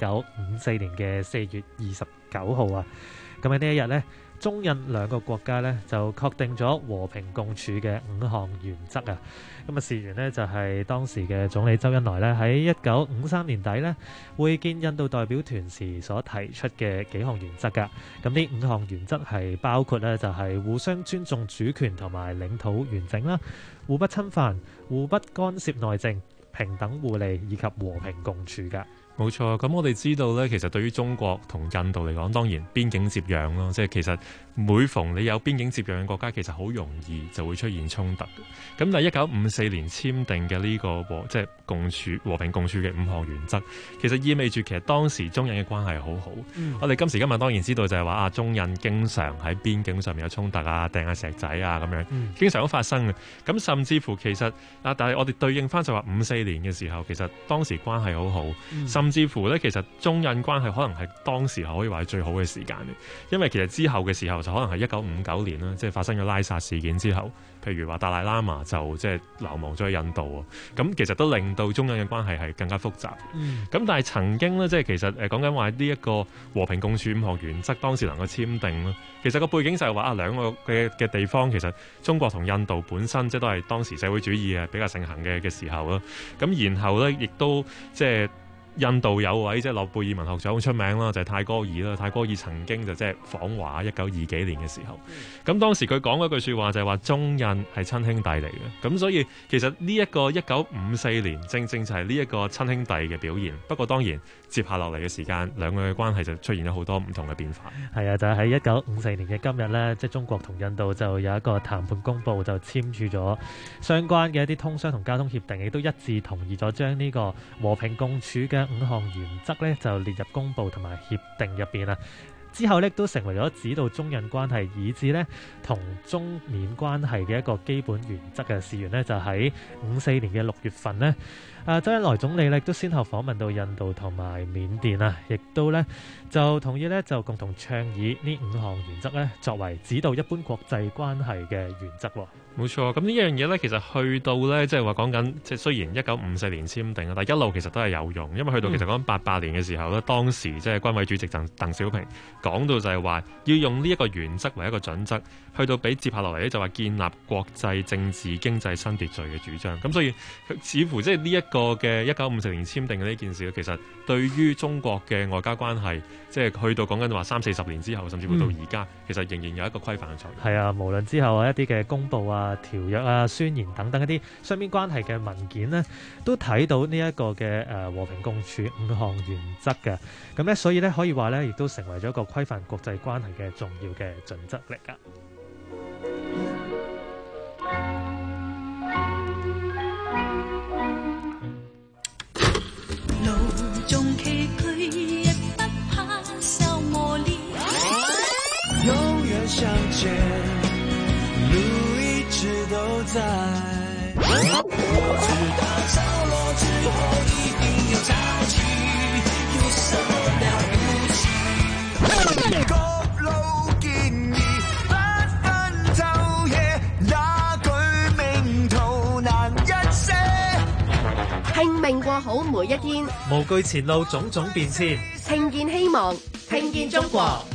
1954年嘅4月29號啊！咁喺呢一日呢，中印兩個國家呢就確定咗和平共處嘅5項原則啊！咁啊，事緣呢就係當時嘅總理周恩來呢喺1953年底呢會見印度代表團時所提出嘅幾項原則㗎。咁呢5項原則係包括呢就係互相尊重主權同埋領土完整啦，互不侵犯、互不干涉內政、平等互利以及和平共處㗎。 冇錯，咁我哋知道呢，其實對於中國同印度嚟講，當然邊境接壤咯，即係其實每逢你有邊境接壤嘅國家，其實好容易就會出現衝突嘅。咁但係1954年簽訂嘅呢個即係和平共處嘅5項原則，其實意味住其實當時中印嘅關係好好。我哋今時今日當然知道就係話中印經常喺邊境上面有衝突啊、掟下石仔啊咁樣，經常都發生嘅。咁甚至乎其實但係我哋對應翻就話54年嘅時候，其實當時關係好好。甚至乎咧，其實中印關係可能係當時可以話係最好嘅時間嘅，因為其實之後嘅時候就可能係1959年啦，即係發生咗拉薩事件之後，譬如話達賴喇嘛就即係流亡咗去印度啊，咁其實都令到中印嘅關係係更加複雜。咁但係曾經咧，即係其實講緊話呢一個和平共處5項原則當時能夠簽訂啦，其實個背景就係話兩個嘅地方其實中國同印度本身即係都係當時社會主義比較盛行嘅時候啦，咁然後咧亦都即係。印度有位即係諾貝爾文學獎好出名啦，就係泰戈爾啦。泰戈爾曾經就即係訪華1920幾年嘅時候，咁當時佢講嗰句説話就係話中印係親兄弟嚟嘅。咁所以其實呢一個1954年正正就係呢一個親兄弟嘅表現。不過當然接下落嚟嘅時間，兩個嘅關係就出現咗好多唔同嘅變化。 係啊，就係喺1954年嘅今日呢，即係中國同印度就有一個談判公報，就簽署咗相關嘅一啲通商同交通協定，亦都一致同意咗將呢個和平共處嘅5項原則咧就列入公報同埋協定入邊啊。之後咧都成為咗指導中印關係以至咧同中緬關係嘅一個基本原則嘅事緣呢，就喺54年嘅6月份呢，周恩來總理咧都先後訪問到印度同埋緬甸啊，亦都咧就同意咧就共同倡議呢5項原則咧作為指導一般國際關係嘅原則。 冇錯，咁呢樣嘢咧，其實去到咧，即係話講緊，即係雖然1954年簽訂啊，但係一路其實都係有用，因為去到其實講88年嘅時候咧，當時即係軍委主席鄧小平講到就係話要用呢一個原則為一個準則，去到俾接下落嚟咧就話建立國際政治經濟新秩序嘅主張。咁所以似乎即係呢一個嘅1954年簽訂嘅呢件事，其實對於中國嘅外交關係，即係去到講緊話30-40年之後，甚至乎到而家，其實仍然有一個規範嘅作用。 係啊，無論之後一啲嘅公佈啊、條約啊、宣言等等一啲雙邊關係嘅文件呢，都睇到呢一個嘅和平共處5項原則嘅。咁咧，所以咧可以話咧，亦都成為咗一個規範國際關係嘅重要嘅準則嚟㗎。 路縱崎嶇，亦不怕受磨練。 永遠相見，路一直都在。我知道潮落之後一定有潮起，有什麼了不起？各路建議不分晝夜，那句名圖難一些。 拼命過好每一天， 無懼前路種種變遷， 聽見希望，聽見中國。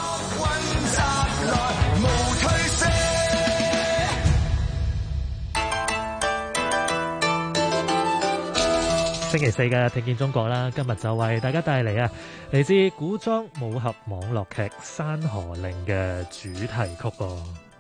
星期四嘅聽見中國啦，今日就為大家帶嚟嚟自古裝武俠網絡劇《山河令》嘅主題曲噃。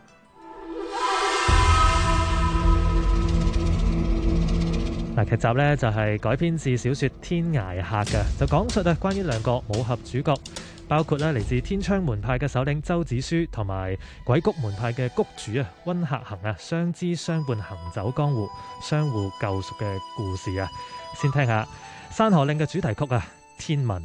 嗱，劇集呢就係改編自小說《天涯客》嘅，就講述關於兩個武俠主角，包括嚟自天槍門派嘅首領周子舒同埋鬼谷門派嘅谷主溫客行相知相伴行走江湖，相互救贖嘅故事啊！先聽下《山河令》嘅主題曲《天問》。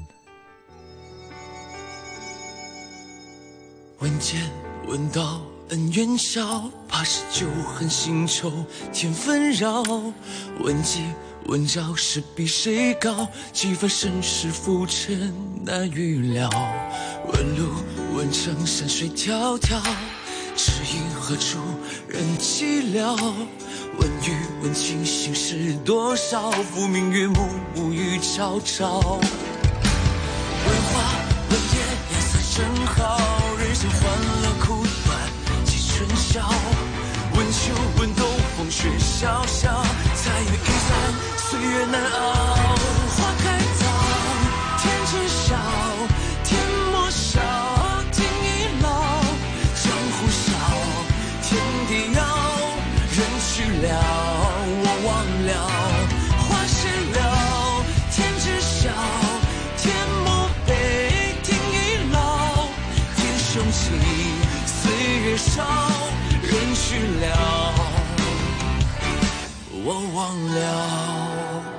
問劍問道恩怨消，怕是舊恨新仇添紛擾。問計問招誰比誰高，幾番身世浮沉難預料。問路問程山水迢迢， 只因何處人寂寥？问雨问情，心事多少？浮明月暮，暮雨朝朝。问花问叶，颜色正好。人生欢乐苦短，几春宵。问秋问冬，风雪萧萧。彩云易散，岁月难熬。花开早，天知晓，天莫笑，天已老。江湖笑，天地遥，人去了，我忘了。花谢了，天知晓，天莫悲，天已老。天雄起，岁月少，人去了，我忘了。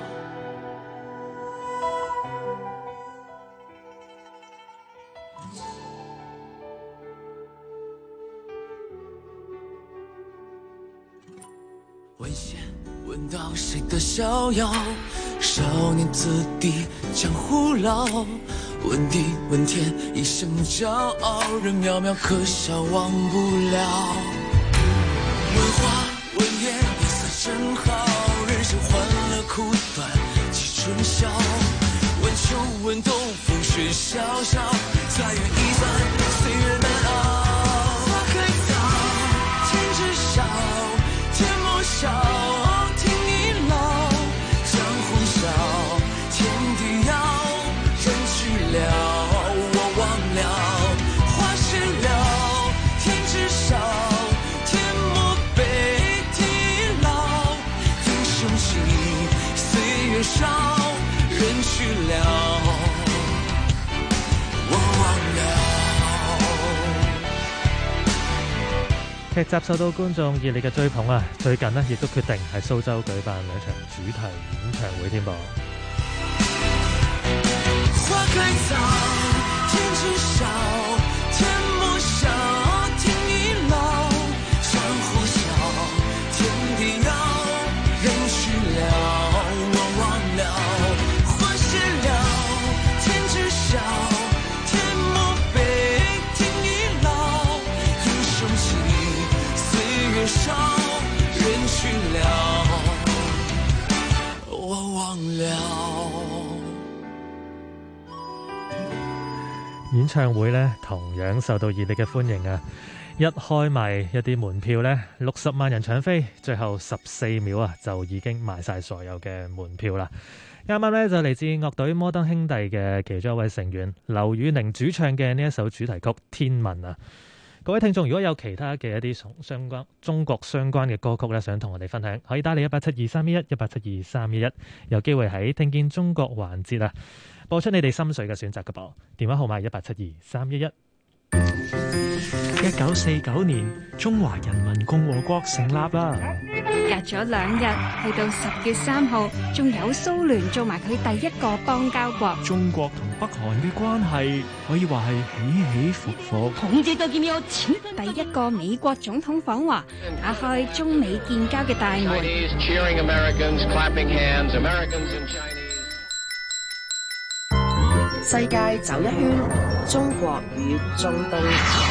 问仙问道谁的逍遥？少年子弟江湖老。问地问天一生骄傲。人渺渺可笑忘不了。问花问叶颜色正好。人生欢乐苦短几春宵。问秋问冬风雪萧萧。彩云易散岁月难熬。花开早天知晓，天莫笑，天已老。江湖笑，天地遥，人去了，我忘了。花谢了，天知晓，天莫悲，天已老。天雄起，岁月少，人去了，我忘了。 劇集受到觀眾熱烈嘅追捧啊！最近呢，亦都決定喺蘇州舉辦2場主題演唱會添噃。 花開早，天知曉，天莫笑，天已老。江湖笑，天地遙，人去了，我忘了。花謝了，天知曉，天莫悲，天已老。英雄起，歲月少，人去了，我忘了。 演唱會呢，同樣受到熱烈嘅歡迎啊！一開賣一啲門票呢，60萬人搶飛，最後14秒啊就已經賣晒所有嘅門票啦。啱啱呢，就嚟自樂隊摩登兄弟嘅其中一位成員劉宇寧主唱嘅呢一首主題曲《天問》啊！各位聽眾，如果有其他嘅一啲中國相關嘅歌曲咧，想同我哋分享，可以打嚟1872311，1872311，有機會喺聽見中國環節啊，播出你哋心水嘅選擇嘅噃。電話號碼1872311。 1949年，中華人民共和國成立啦。 隔咗2日，去到10月3號，仲有蘇聯做埋佢第一個邦交國。 中國同北韓嘅關係可以話係起起伏伏。 第一個美國總統訪華，打開中美建交嘅大門。 世界走一圈，中國與中東。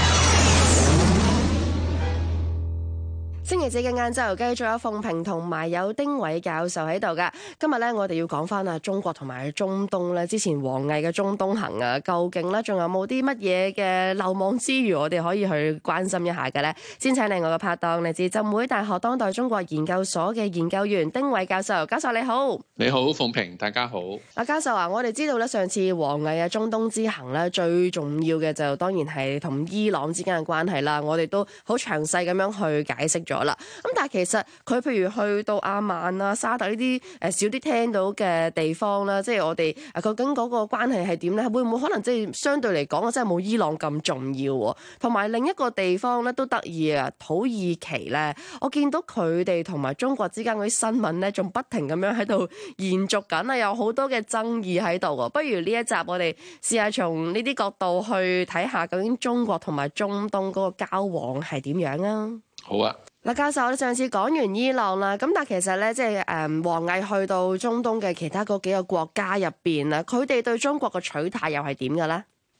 星期四嘅晏晝，繼續有鳳萍同埋有丁偉教授喺度噶。今日咧，我哋要講翻啊中國同埋中東咧。之前王毅嘅中東行啊，究竟咧仲有冇啲乜嘢嘅漏網之魚，我哋可以去關心一下嘅咧？先請嚟我嘅拍檔，嚟自浸會大學當代中國研究所嘅研究員丁偉教授。教授你好。 你好，鳳萍，大家好。 教授啊，我哋知道咧，上次王毅嘅中東之行咧，最重要嘅就當然係同伊朗之間嘅關係啦。我哋都好詳細咁樣去解釋咗啦。咁但係其實佢譬如去到阿曼啊、沙特呢啲少啲聽到嘅地方啦，即係我哋究竟嗰個關係係點咧？會唔會可能即係相對嚟講真係冇伊朗咁重要？同埋另一個地方咧都得意啊，土耳其咧，我見到佢哋同埋中國之間嗰啲新聞咧，仲不停咁樣喺度延續緊啊，有好多嘅爭議喺度啊。不如呢一集我哋試下從呢啲角度去睇下，究竟中國同埋中東嗰個交往係點樣啊？ 好啊。 嗱，教授，我哋上次講完伊朗啦，咁但係其實咧，即係王毅去到中東嘅其他嗰幾個國家入邊啊，佢哋對中國嘅取態又係點嘅咧？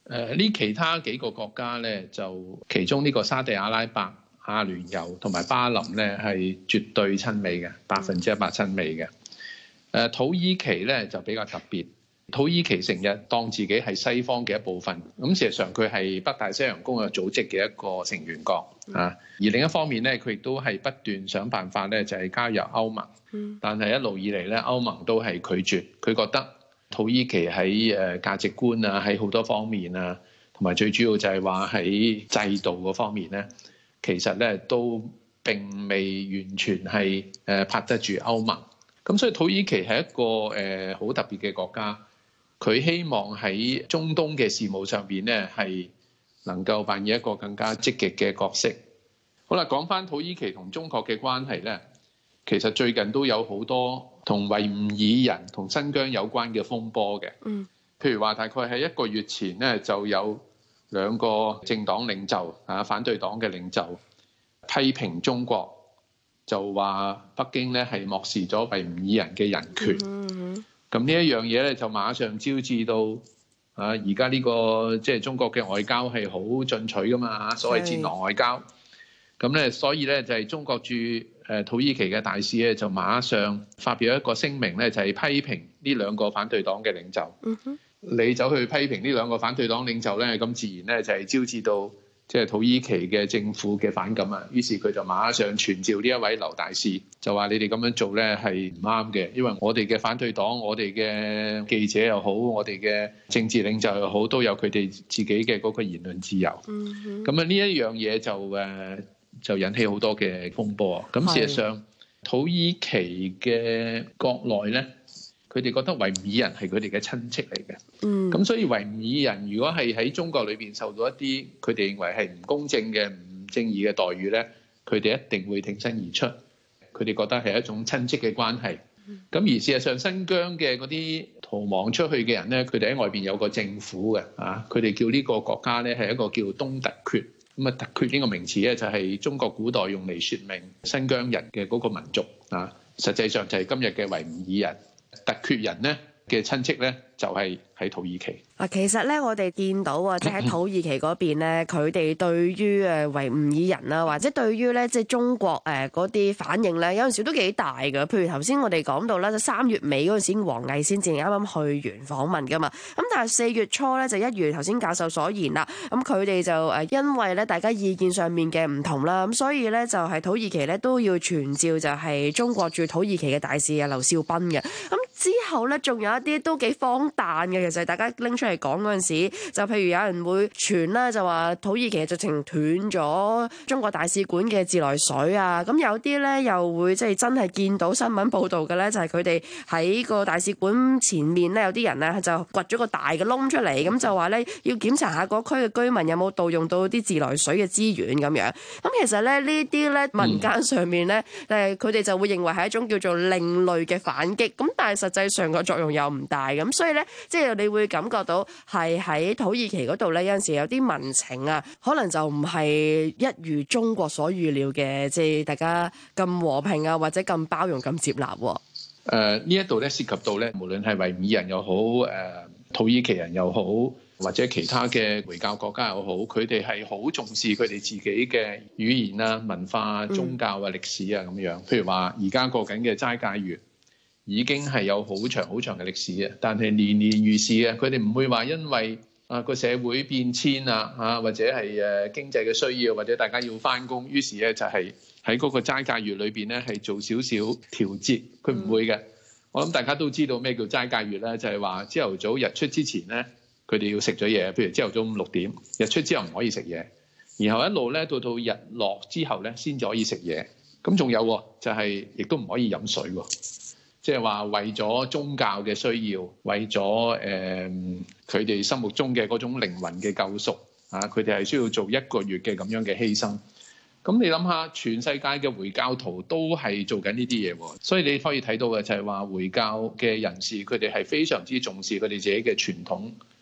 呢其他幾個國家咧，就其中呢個沙地阿拉伯、阿聯酋同埋巴林咧係絕對親美嘅，100%親美嘅。土耳其咧就比較特別，土耳其成日當自己係西方嘅一部分，咁事實上佢係北大西洋公約組織嘅一個成員國啊。而另一方面咧，佢亦都係不斷想辦法咧，就係加入歐盟。但係一路以嚟咧，歐盟都係拒絕，佢覺得土耳其喺價值觀啊，喺好多方面啊，同埋最主要就係話喺制度嗰方面咧，其實咧都並未完全係拍得住歐盟。咁所以土耳其係一個好特別嘅國家，佢希望喺中東嘅事務上邊咧係能夠扮演一個更加積極嘅角色。好啦，講翻土耳其同中國嘅關係咧，其實最近都有好多同維吾爾人同新疆有關嘅風波嘅。譬如話大概喺1個月前咧，就有2個政黨領袖反對黨嘅領袖批評中國，就話北京咧係漠視咗維吾爾人嘅人權。咁呢一樣嘢咧就馬上招致到而家呢個即係中國嘅外交係好進取噶嘛，所謂戰狼外交。咁咧所以咧就係中國駐土耳其嘅大使咧就馬上發表一個聲明咧，就係批評呢2個反對黨嘅領袖。你走去批評呢2個反對黨領袖咧，咁自然咧就係招致到即係土耳其嘅政府嘅反感啊。於是佢就馬上傳召呢一位劉大使，就話你哋咁樣做咧係唔啱嘅，因為我哋嘅反對黨、我哋嘅記者又好、我哋嘅政治領袖又好，都有佢哋自己嘅嗰個言論自由。咁啊呢一樣嘢就引起好多嘅風波。咁事實上土耳其嘅國內咧，佢哋覺得維吾爾人係佢哋嘅親戚嚟嘅。咁所以維吾爾人如果係喺中國裏邊受到一啲佢哋認為係唔公正嘅、唔正義嘅待遇咧，佢哋一定會挺身而出。佢哋覺得係一種親戚嘅關係。咁而事實上新疆嘅嗰啲逃亡出去嘅人咧，佢哋喺外邊有個政府嘅佢哋叫呢個國家咧係一個叫東突厥。咁啊，突厥呢個名詞咧就係中國古代用嚟説明新疆人嘅嗰個民族實際上就係今日嘅維吾爾人。突厥人咧嘅親戚咧就係喺土耳其。 其實咧我哋見到啊，即係喺土耳其嗰邊咧，佢哋對於維吾爾人啊，或者對於咧即係中國嗰啲反應咧，有陣時都幾大㗎。譬如頭先我哋講到咧，就3月尾嗰陣時，王毅先至啱啱去完訪問㗎嘛。咁但係4月初咧，就一如頭先教授所言啦。咁佢哋就因為咧大家意見上面嘅唔同啦，咁所以咧就係土耳其咧都要傳召就係中國駐土耳其嘅大使啊劉少斌嘅。咁之後咧仲有一啲都幾荒誕嘅，其實大家拎出嚟講嗰陣時，就譬如有人會傳啦，就話土耳其直情斷咗中國大使館嘅自來水啊。咁有啲咧又會即係真係見到新聞報導嘅咧，就係佢哋喺個大使館前面咧，有啲人咧就掘咗個大嘅窿出嚟，咁就話咧要檢查下嗰區嘅居民有冇盜用到啲自來水嘅資源咁樣。咁其實咧呢啲咧民間上面咧佢哋就會認為係一種叫做另類嘅反擊。咁但係實際上個作用又唔大咁，所以咧即係你會感覺到係喺土耳其嗰度咧，有陣時有啲民情啊，可能就唔係一如中國所預料嘅，即係大家咁和平啊，或者咁包容、咁接納。 呢一度咧涉及到咧，無論係維吾爾人又好，土耳其人又好，或者其他嘅回教國家又好，佢哋係好重視佢哋自己嘅語言啊、文化啊、宗教啊、歷史啊咁樣。譬如話而家過緊嘅齋戒月，已經係有好長好長嘅歷史嘅，但係年年如是嘅，佢哋唔會話因為個社會變遷啊或者係經濟嘅需要，或者大家要返工，於是咧就係喺嗰個齋戒月裏邊咧係做少少調節，佢唔會嘅。我諗大家都知道咩叫齋戒月咧，就係話朝頭早日出之前咧，佢哋要食咗嘢，譬如朝頭早5、6點，日出之後唔可以食嘢，然後一路咧到日落之後咧先至可以食嘢。咁仲有就係亦都唔可以飲水喎。即係話為咗宗教嘅需要，為咗佢哋心目中嘅嗰種靈魂嘅救贖佢哋係需要做1個月嘅咁樣嘅犧牲。咁你諗下，全世界嘅回教徒都係做緊呢啲嘢喎，所以你可以睇到嘅就係話回教嘅人士，佢哋係非常之重視佢哋自己嘅傳統。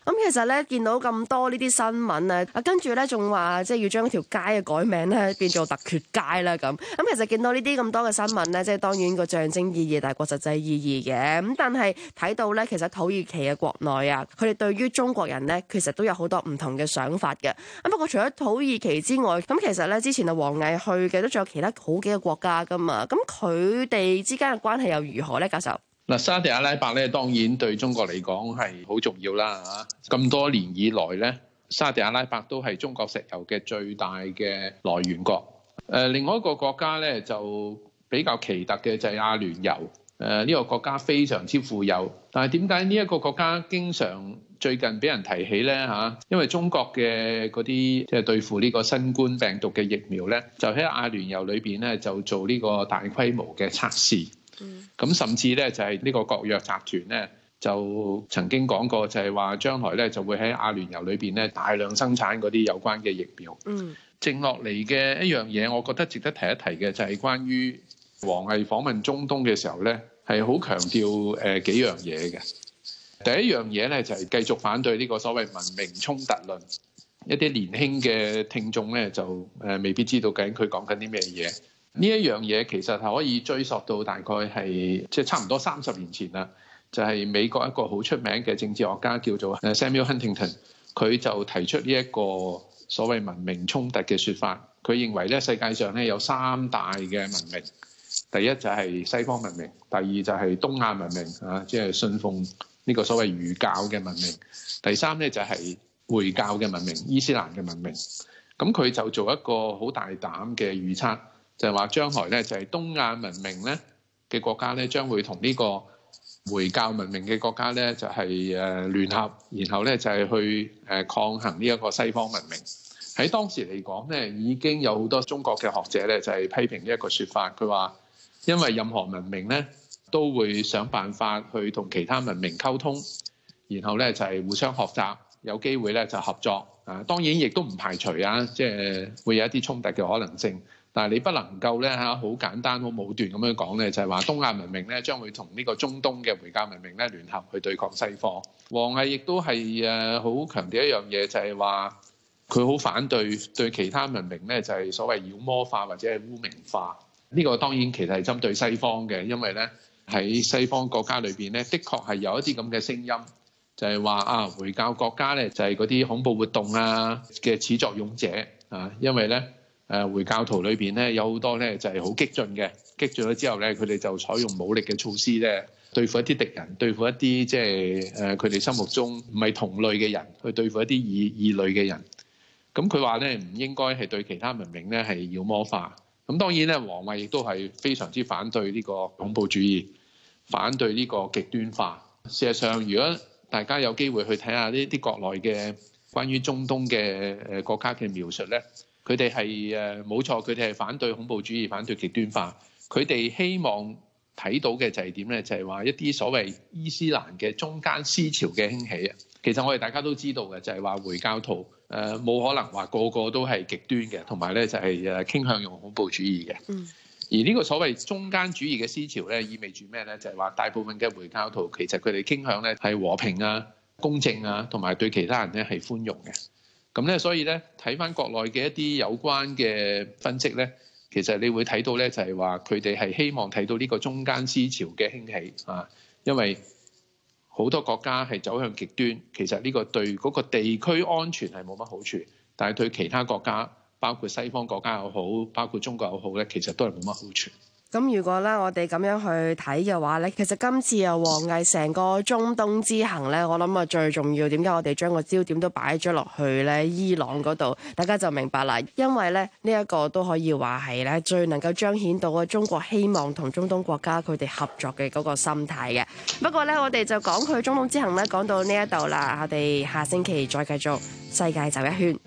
咁其實咧見到咁多呢啲新聞啊，跟住咧仲話即係要將條街嘅改名咧變做突厥街啦咁。咁其實見到呢啲咁多嘅新聞咧，即係當然個象徵意義大過實際意義嘅。咁但係睇到咧，其實土耳其嘅國內啊，佢哋對於中國人咧，其實都有好多唔同嘅想法嘅。咁不過除咗土耳其之外，咁其實咧之前啊王毅去嘅都仲有其他好幾個國家噶嘛。咁佢哋之間嘅關係又如何咧，教授？ 嗱，沙地阿拉伯咧當然對中國嚟講係好重要啦嚇。咁多年以來咧，沙地阿拉伯都係中國石油嘅最大嘅來源國。另外一個國家咧就比較奇特嘅就係阿聯酋。呢個國家非常之富有，但係點解呢一個國家經常最近俾人提起咧嚇？因為中國嘅嗰啲即係對付呢個新冠病毒嘅疫苗咧，就喺阿聯酋裏邊咧就做呢個大規模嘅測試。咁甚至咧就係呢個國藥集團咧就曾經講過，就係話將來咧就會喺阿聯酋裏邊咧大量生產嗰啲有關嘅疫苗。剩落嚟嘅一樣嘢，我覺得值得提一提嘅就係關於王毅訪問中東嘅時候咧，係好強調幾樣嘢嘅。第一樣嘢咧就係繼續反對呢個所謂文明衝突論。一啲年輕嘅聽眾咧就未必知道究竟佢講緊啲咩嘢。呢一樣嘢其實係可以追溯到大概係即係差唔多30年前啦，就係美國一個好出名嘅政治學家叫做 Samuel Huntington， 佢就提出呢一個所謂文明衝突嘅說法。佢認為咧世界上咧有3大嘅文明，第一就係西方文明，第二就係東亞文明啊，即係信奉呢個所謂儒教嘅文明，第三咧就係回教嘅文明，伊斯蘭嘅文明。咁佢就做一個好大膽嘅預測。就係話將來咧，就係東亞文明咧嘅國家咧，將會同呢個回教文明嘅國家咧，就係聯合，然後咧就係去抗衡呢一個西方文明。喺當時嚟講咧，已經有好多中國嘅學者咧，就係批評呢一個説法。佢話因為任何文明咧都會想辦法去同其他文明溝通，然後咧就係互相學習，有機會咧就合作。當然亦都唔排除即係會有一啲衝突嘅可能性。但係你不能夠咧好簡單好武斷咁樣講咧，就係話東亞文明咧將會同呢個中東嘅回教文明咧聯合去對抗西方。王毅亦都係好強調一樣嘢，就係話佢好反對其他文明咧就係所謂妖魔化或者係污名化。呢個當然其實係針對西方嘅，因為咧喺西方國家裏邊咧，的確係有一啲咁嘅聲音，就係話回教國家咧就係嗰啲恐怖活動嘅始作俑者因為咧。回教徒裏邊咧有好多咧就係好激進嘅，激進咗之後咧，佢哋就採用武力嘅措施咧，對付一啲敵人，對付一啲即係佢哋心目中唔係同類嘅人，去對付一啲異類嘅人。咁佢話咧唔應該係對其他文明咧係妖魔化。咁當然咧，王毅亦都係非常之反對呢個恐怖主義，反對呢個極端化。事實上，如果大家有機會去睇下呢啲國內嘅關於中東嘅國家嘅描述咧。佢哋係冇錯，佢哋係反對恐怖主義、反對極端化。佢哋希望睇到嘅就係點咧？就係話一啲所謂伊斯蘭嘅中間思潮嘅興起啊。其實我哋大家都知道嘅，就係話回教徒冇可能話個個都係極端嘅，同埋咧就係傾向用恐怖主義嘅。而呢個所謂中間主義嘅思潮咧，意味住咩咧？就係話大部分嘅回教徒其實佢哋傾向咧係和平公正同埋對其他人咧係寬容嘅。咁咧，所以咧睇翻國內嘅一啲有關嘅分析咧，其實你會睇到咧，就係話佢哋係希望睇到呢個中間思潮嘅興起因為好多國家係走向極端，其實呢個對嗰個地區安全係冇乜好處，但係對其他國家，包括西方國家又好，包括中國又好咧，其實都係冇乜好處。 咁如果咧我哋咁樣去睇嘅話咧，其實今次王毅成個中東之行咧，我諗最重要，點解我哋將個焦點都擺咗落去咧伊朗嗰度，大家就明白啦。因為咧呢一個都可以話係咧最能夠彰顯到中國希望同中東國家佢哋合作嘅嗰個心態嘅。不過咧我哋就講佢中東之行咧，講到呢一度啦，我哋下星期再繼續世界走一圈。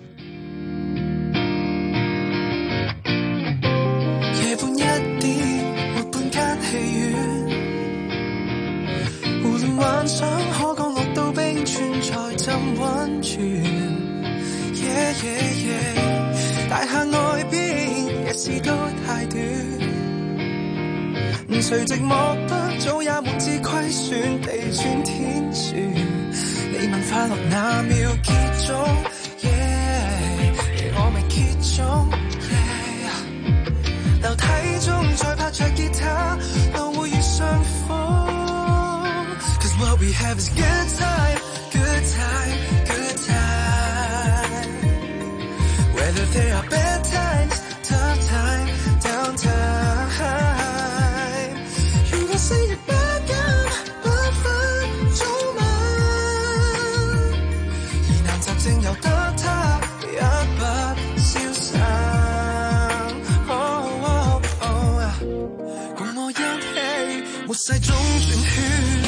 夜半1點戲院，胡亂幻想可降落到冰川再浸溫泉。大廈外邊日子都太短，誰寂寞得早也滿知虧損，地轉天旋。你你問快樂那秒結束，我未結束，樓梯中再拍着吉他，都會遇上風。Cause what we have is good time, good time, good time. Whether there are bad times, tough time, down time. 如果昔日不甘不分早晚，疑難雜症由得他一筆消散。共我一起活世中轉圈。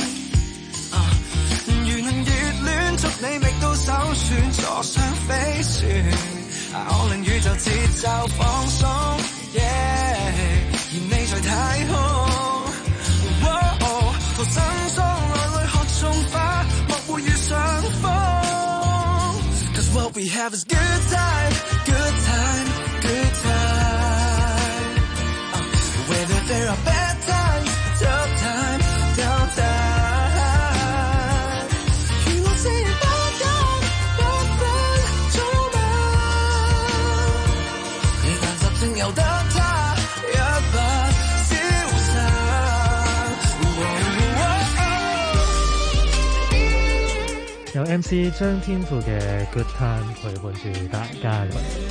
如能熱戀，祝你覓到首選，坐上飛船。我令宇宙節奏放鬆，而你在太空，逃生中來淚學種花，莫會遇上風。Cause what we have is good time, good time, good time. Whether there are bad times, tough time, down time. 由得他一筆消散。 有 MC 張天賦嘅 Good Time 陪伴住大家。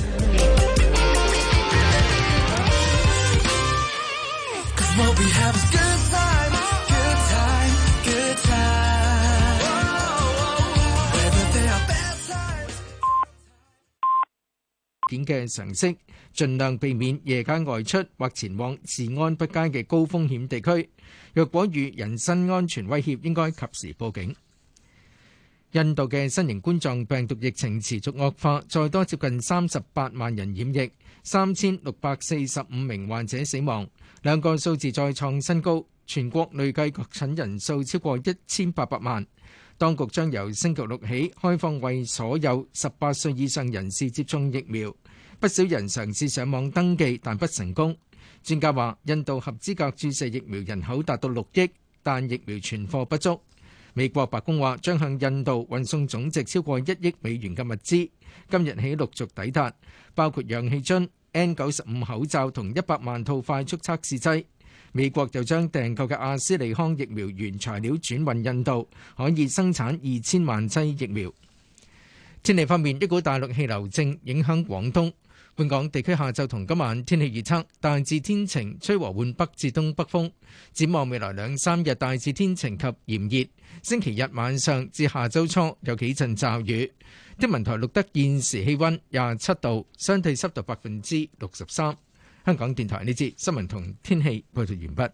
件嘅常識，盡量避免夜間外出或前往治安不佳嘅高風險地區。若果遇人身安全威脅，應該及時報警。印度嘅新型冠狀病毒疫情持續惡化，再多接近38萬人染疫，3645名患者死亡，兩個數字再創新高。全國累計確診人數超過1800萬。當局將由星期六起開放為所有18歲以上人士接種疫苗，不少人嘗試上網登記，但不成功。專家話，印度合資格注射疫苗人口達到6億，但疫苗存貨不足。美國白宮話將向印度運送總值超過1億美元嘅物資，今日起陸續抵達，包括氧氣樽、N95 口罩同100萬套快速測試劑。美國又將訂購嘅阿斯利康疫苗原材料轉運印度，可以生產2000萬劑疫苗。天氣方面，一股大陸氣流正影響廣東。本港地區下晝同今晚天氣預測，大致天晴，吹和緩北至東北風。展望未來2-3日，大致天晴及炎熱。星期日晚上至下週初有幾陣驟雨。天文台錄得現時氣溫27度，相對濕度63%。香港電台呢節新聞同天氣報道完畢。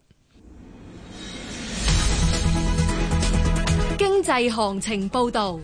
經濟行情報導。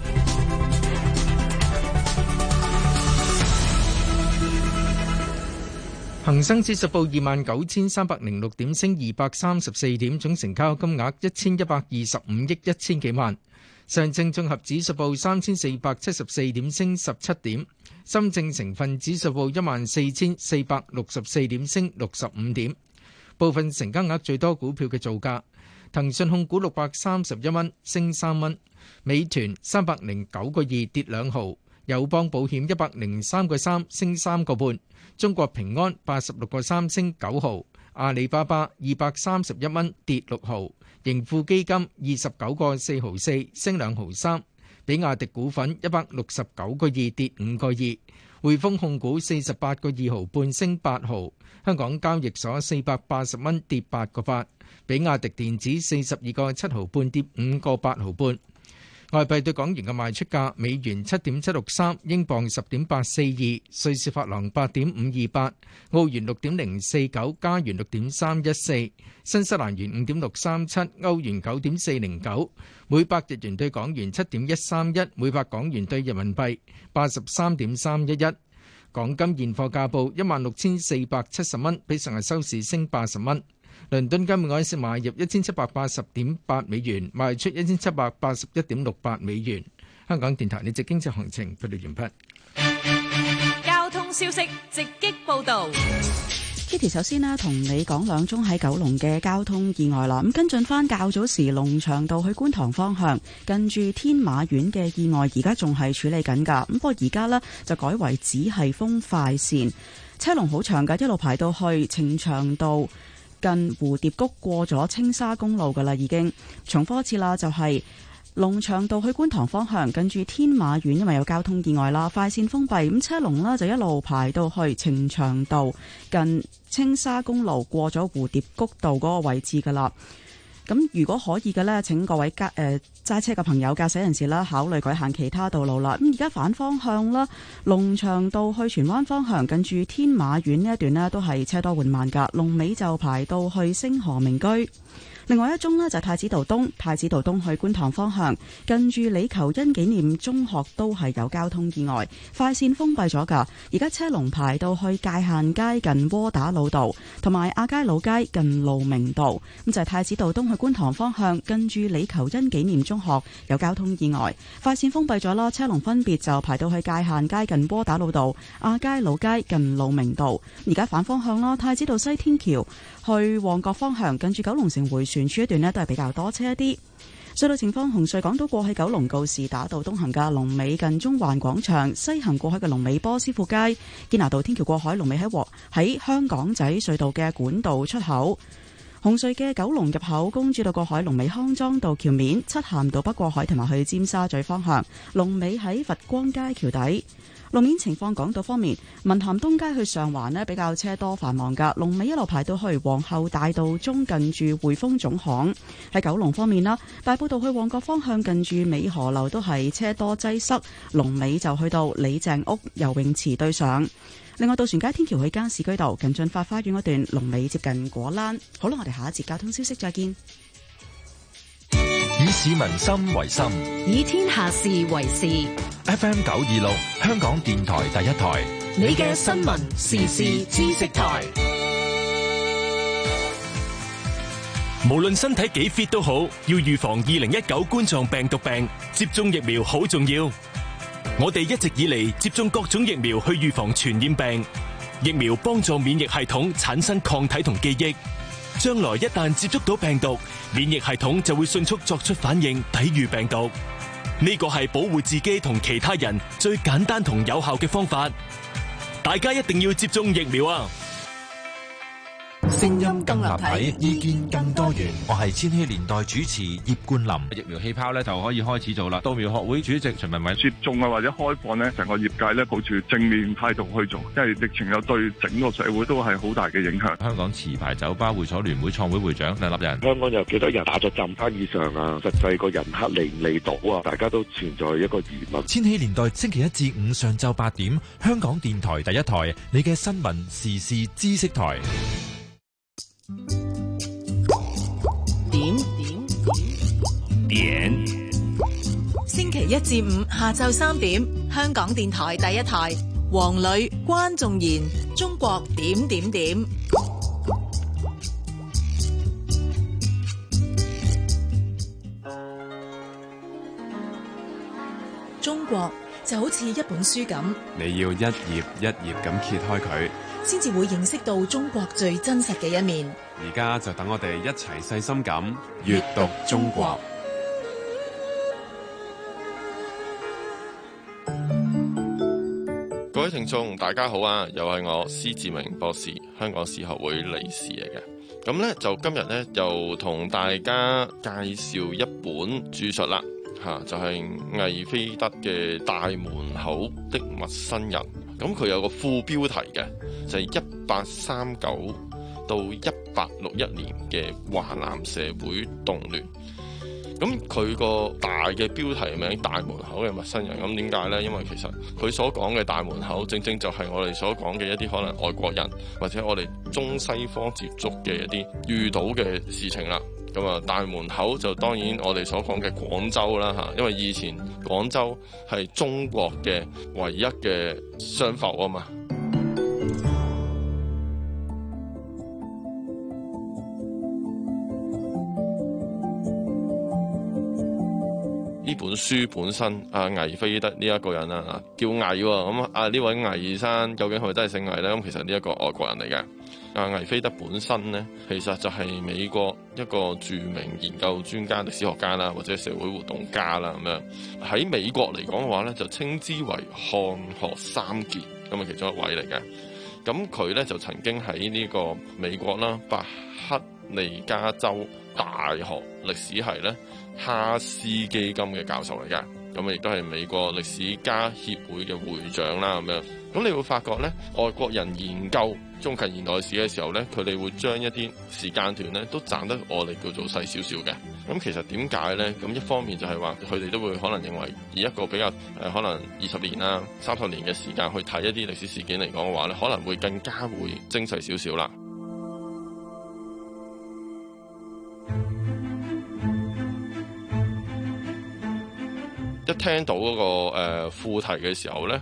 恒生指數報29,306點，升234點，總成交金額1125億1000幾萬。上證綜合指數報3474點，升17點。深證成分指數報14,464點，升65點。部分成交額最多股票嘅造價：騰訊控股631蚊，升3蚊；美團309個2，跌2毫；友邦保險103個3，升3個半；中國平安86個3，升9毫；阿里巴巴231蚊，跌6毫；盈富基金29個4毫4，升2毫3；比亞迪股份169個2，跌5個2；匯豐控股48個2毫半，升8毫；香港交易所480蚊，跌8個8；比亞迪電子42個7毫半，跌5個8毫半。外幣對港元嘅賣出價：美元7.763，英鎊10.842，瑞士法郎8.528，澳元6.049，加元6.314，新西蘭元5.637，歐元9.409，每百日元對港元7.131，每百港元對人民幣83.311。港金現貨價報16,470蚊，比上日收市升80蚊。倫敦金每盎司買入1780.8美元，賣出1781.68美元。香港電台呢節經濟行情報道完畢。 交通消息直擊報導。 Kitty 首先呢，同你講兩宗喺九龍嘅交通意外啦。咁跟進翻較早時龍翔道去觀塘方向，近住天馬苑嘅意外，而家仲係處理緊㗎。咁不過而家呢，就改為只係封快線，車龍好長㗎，一路排到去呈祥道近蝴蝶谷，過咗青沙公路㗎啦。已經重複一次啦，就係龍翔道去觀塘方向，近住天馬苑，因為有交通意外啦，快線封閉，咁車龍呢就一路排到去呈祥道近青沙公路，過咗蝴蝶谷道嗰個位置噶啦。咁如果可以嘅呢，請各位揸車嘅朋友、駕駛人士啦，考慮改行其他道路啦。咁而家反方向啦，龍翔道去荃灣方向，近住天馬苑呢一段呢都係車多緩慢噶，龍尾就排到去星河名居。另外一宗呢，就係太子道東去觀塘方向，近住李求恩紀念中學都係有交通意外，快線封閉咗㗎。而家車龍排到去界限街近窩打老道，同埋亞皆老街近路明道。咁就係太子道東去觀塘方向，近住李求恩紀念中學有交通意外，快線封閉咗啦。車龍分別就排到去界限街近窩打老道、亞皆老街近路明道。而家反方向啦，太子道西天橋去旺角方向，近住九龍城迴旋處一段呢都係比較多車一啲。隧道情況，紅隧港島過去九龍告士打道東行嘅龍尾近中環廣場，西行過海嘅龍尾波斯富街，堅拿道天橋過海龍尾喺香港仔隧道嘅管道出口。紅隧嘅九龍入口公主道過海龍尾康莊道橋面，漆咸道北過海同埋去尖沙咀方向龍尾喺佛光街橋底。路面情況，港島方面，文咸東街去上環呢比較車多繁忙噶，龍尾一路排到去皇后大道中近住匯豐總行。喺九龍方面啦，大埔道去旺角方向近住美荷樓都係車多擠塞，龍尾就去到李鄭屋游泳池對上。另外，渡船街天橋去加士居道近駿發花園嗰段龍尾接近果欄。好啦，我哋下一節交通消息再見。 以市民心為心， 以天下事為事。 FM 926，香港電台第一台， 你嘅新聞時事知識台。 無論身體幾 fit 都好，要預防2019冠狀病毒病，接種疫苗好重要。我哋一直以嚟接種各種疫苗去預防傳染病，疫苗幫助免疫系統產生抗體同記憶。將來一旦接觸到病毒，免疫系統就會迅速作出反應，抵禦病毒。呢個係保護自己同其他人最簡單同有效嘅方法。大家一定要接種疫苗啊！ 聲音更立體，意見更多元。我係千禧年代主持葉冠霖。 疫苗氣泡咧就可以開始做啦。稻苗學會主席徐文偉， 接種啊或者開放咧，成個業界咧抱住正面態度去做，因為疫情有對整個社會都係好大嘅影響。 香港持牌酒吧會所聯會創會會長梁立仁， 香港有幾多人打咗針翻以上啊？實際個人客嚟唔嚟到啊？大家都存在一個疑問。 千禧年代星期一至五上晝8點，香港電台第一台，你嘅新聞時事知識台。 點星期一至五下晝3點，香港電台第一台，黃磊、關仲賢，中國點點點。中國就好似一本書咁， 你要一頁一頁咁揭開佢， 先至會認識到中國最真實嘅一面。 而家就等我哋一齊細心咁閱讀中國。 各位聽眾大家好啊，又係我施志明博士，香港史學會理事嚟嘅。咁呢，就今日呢，又同大家介紹一本著述啦，就係魏飛德嘅《大門口的陌生人》。咁佢有個副標題嘅，就係1839到1861年嘅華南社會動亂。咁佢個大嘅標題名《大門口嘅陌生人》。咁點解呢？因為其實佢所講嘅大門口，正正就係我哋所講嘅一啲可能外國人或者我哋中西方接觸嘅一啲遇到嘅事情啦。咁啊，大門口就當然我哋所講嘅廣州啦嚇，因為以前廣州係中國嘅唯一嘅商埠啊嘛。 呢本書本身魏飛德呢一個人啊，叫魏喎，咁呢位魏生究竟係咪真係姓魏呢？咁其實呢一個外國人嚟嘅。魏飛德本身呢，其實就係美國一個著名研究專家、歷史學家啦，或者社會活動家啦咁樣。喺美國嚟講嘅話呢，就稱之為漢學三傑咁啊，其中一位嚟嘅。咁佢呢，就曾經喺呢個美國啦，伯克利加州大學歷史系呢，哈斯基金嘅教授嚟嘅。咁亦都係美國歷史家協會嘅會長啦咁樣。咁你會發覺呢，外國人研究中近現代史嘅時候呢，佢哋會將一啲時間段呢都斬得我哋叫做細少少嘅。咁其實點解呢？咁一方面就係話佢哋都會可能認為以一個比較可能20年啦、30年嘅時間去睇一啲歷史事件嚟講嘅話呢，可能會更加會精細少少啦。一聽到嗰個副題嘅時候呢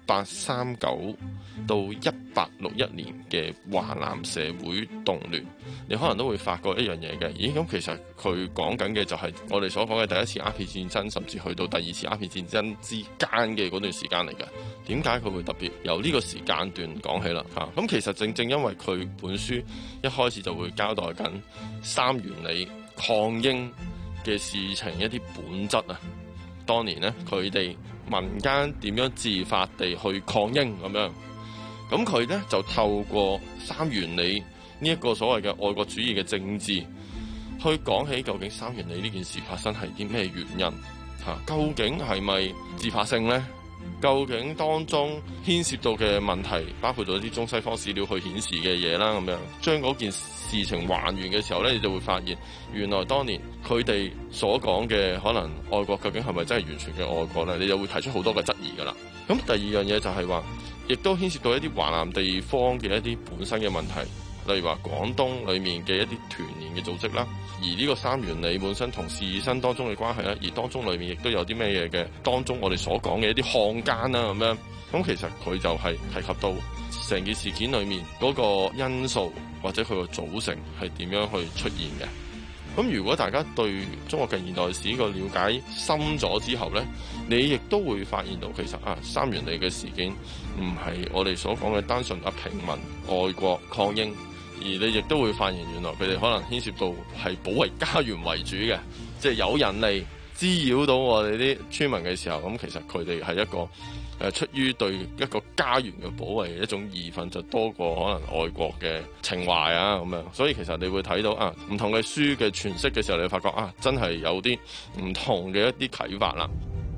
，1839到1861年嘅華南社會動亂，你可能都會發覺一樣嘢嘅。咦，咁其實佢講緊嘅就係我哋所講嘅第一次鴉片戰爭，甚至去到第二次鴉片戰爭之間嘅嗰段時間嚟嘅。點解佢會特別由呢個時間段講起啦？咁其實正因為佢本書一開始就會交代緊三元里抗英嘅事情一啲本質啊。當年呢，佢哋民間點樣自發地去抗英咁樣，咁佢呢就透過三元里呢一個所謂嘅愛國主義嘅政治，去講起究竟三元里呢件事發生係啲咩原因嚇？究竟係咪自發性呢？究竟當中牽涉到嘅問題，包括咗啲中西方史料去顯示嘅嘢啦，咁樣將嗰件事情還原嘅時候呢，你就會發現原來當年佢哋所講嘅可能愛國究竟係咪真係完全嘅愛國呢？你就會提出好多嘅質疑㗎啦。咁第二樣嘢就係話，亦都牽涉到一啲華南地方嘅一啲本身嘅問題，例如話廣東裡面嘅一啲團練嘅組織啦，而呢個三元里本身同士紳當中嘅關係啦，而當中裡面亦都有啲咩嘢嘅，當中我哋所講嘅一啲漢奸啦咁樣，咁其實佢就係提及到成件事件裡面嗰個因素或者佢個組成係點樣去出現嘅。咁如果大家對中國近現代史個了解深咗之後呢，你亦都會發現到其實三元里嘅事件唔係我哋所講嘅單純平民愛國抗英，而你亦都會發現原來佢哋可能牽涉到係保衛家園為主嘅，即係有人嚟滋擾到我哋啲村民嘅時候，咁其實佢哋係一個出於對一個家園嘅保衛一種義憤，就多過可能愛國嘅情懷啊咁樣。所以其實你會睇到唔同嘅書嘅詮釋嘅時候，你會發覺真係有啲唔同嘅一啲啟發啦。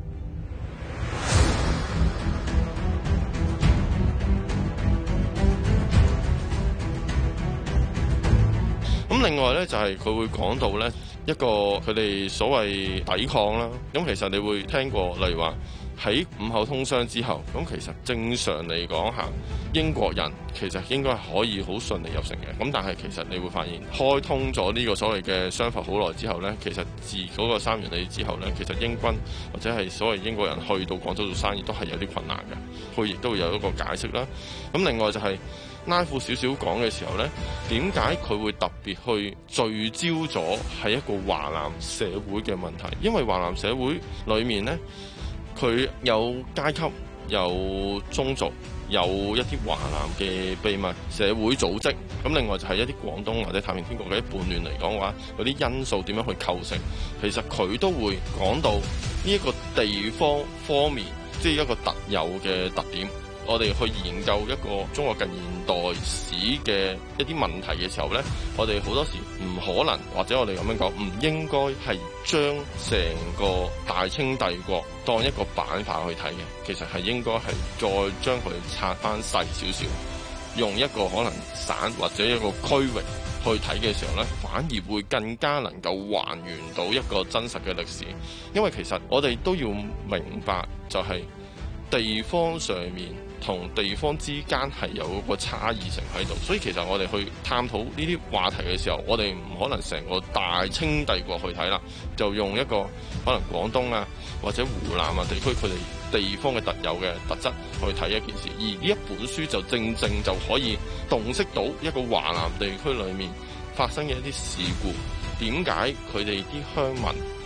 咁另外呢，就係佢會講到呢一個佢哋所謂抵抗啦。咁其實你會聽過，例如話喺五口通商之後，咁其實正常嚟講英國人其實應該係可以好順利入城嘅。咁但係其實你會發現開通咗呢個所謂嘅商埠好耐之後呢，其實自嗰個三元里之後呢，其實英軍或者係所謂英國人去到廣州做生意都係有啲困難嘅。佢亦都會有一個解釋啦。咁另外就係拉闊少少講嘅時候呢，點解佢會特別去聚焦咗係一個華南社會嘅問題？因為華南社會裡面呢，佢有階級、有宗族、有一啲華南嘅秘密社會組織。咁另外就係一啲廣東或者太平天國嘅叛亂嚟講嘅話，嗰啲因素點樣去構成？其實佢都會講到呢一個地方方面，即係一個特有嘅特點。我哋去研究一個中國近現代史嘅一啲問題嘅時候呢，我哋好多時唔可能，或者我哋咁樣講，唔應該係將成個大清帝國當一個板塊去睇嘅。其實係應該係再將佢拆翻細少少，用一個可能省或者一個區域去睇嘅時候呢，反而會更加能夠還原到一個真實嘅歷史。因為其實我哋都要明白，就係地方上面同地方之間係有一個差異性喺度，所以其實我哋去探討呢啲話題嘅時候，我哋唔可能成個大清帝國去睇啦，就用一個可能廣東啊或者湖南啊地區佢哋地方嘅特有嘅特質去睇一件事，而呢一本書就正正就可以洞悉到一個華南地區裡面發生嘅一啲事故，點解佢哋啲鄉民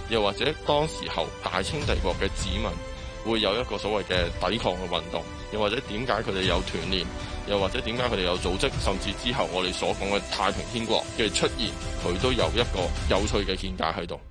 又或者當時候大清帝國嘅子民會有一個所謂嘅抵抗嘅運動，又或者點解佢哋有團練，又或者點解佢哋有組織，甚至之後我哋所講嘅太平天國嘅出現，佢都有一個有趣嘅見解喺度。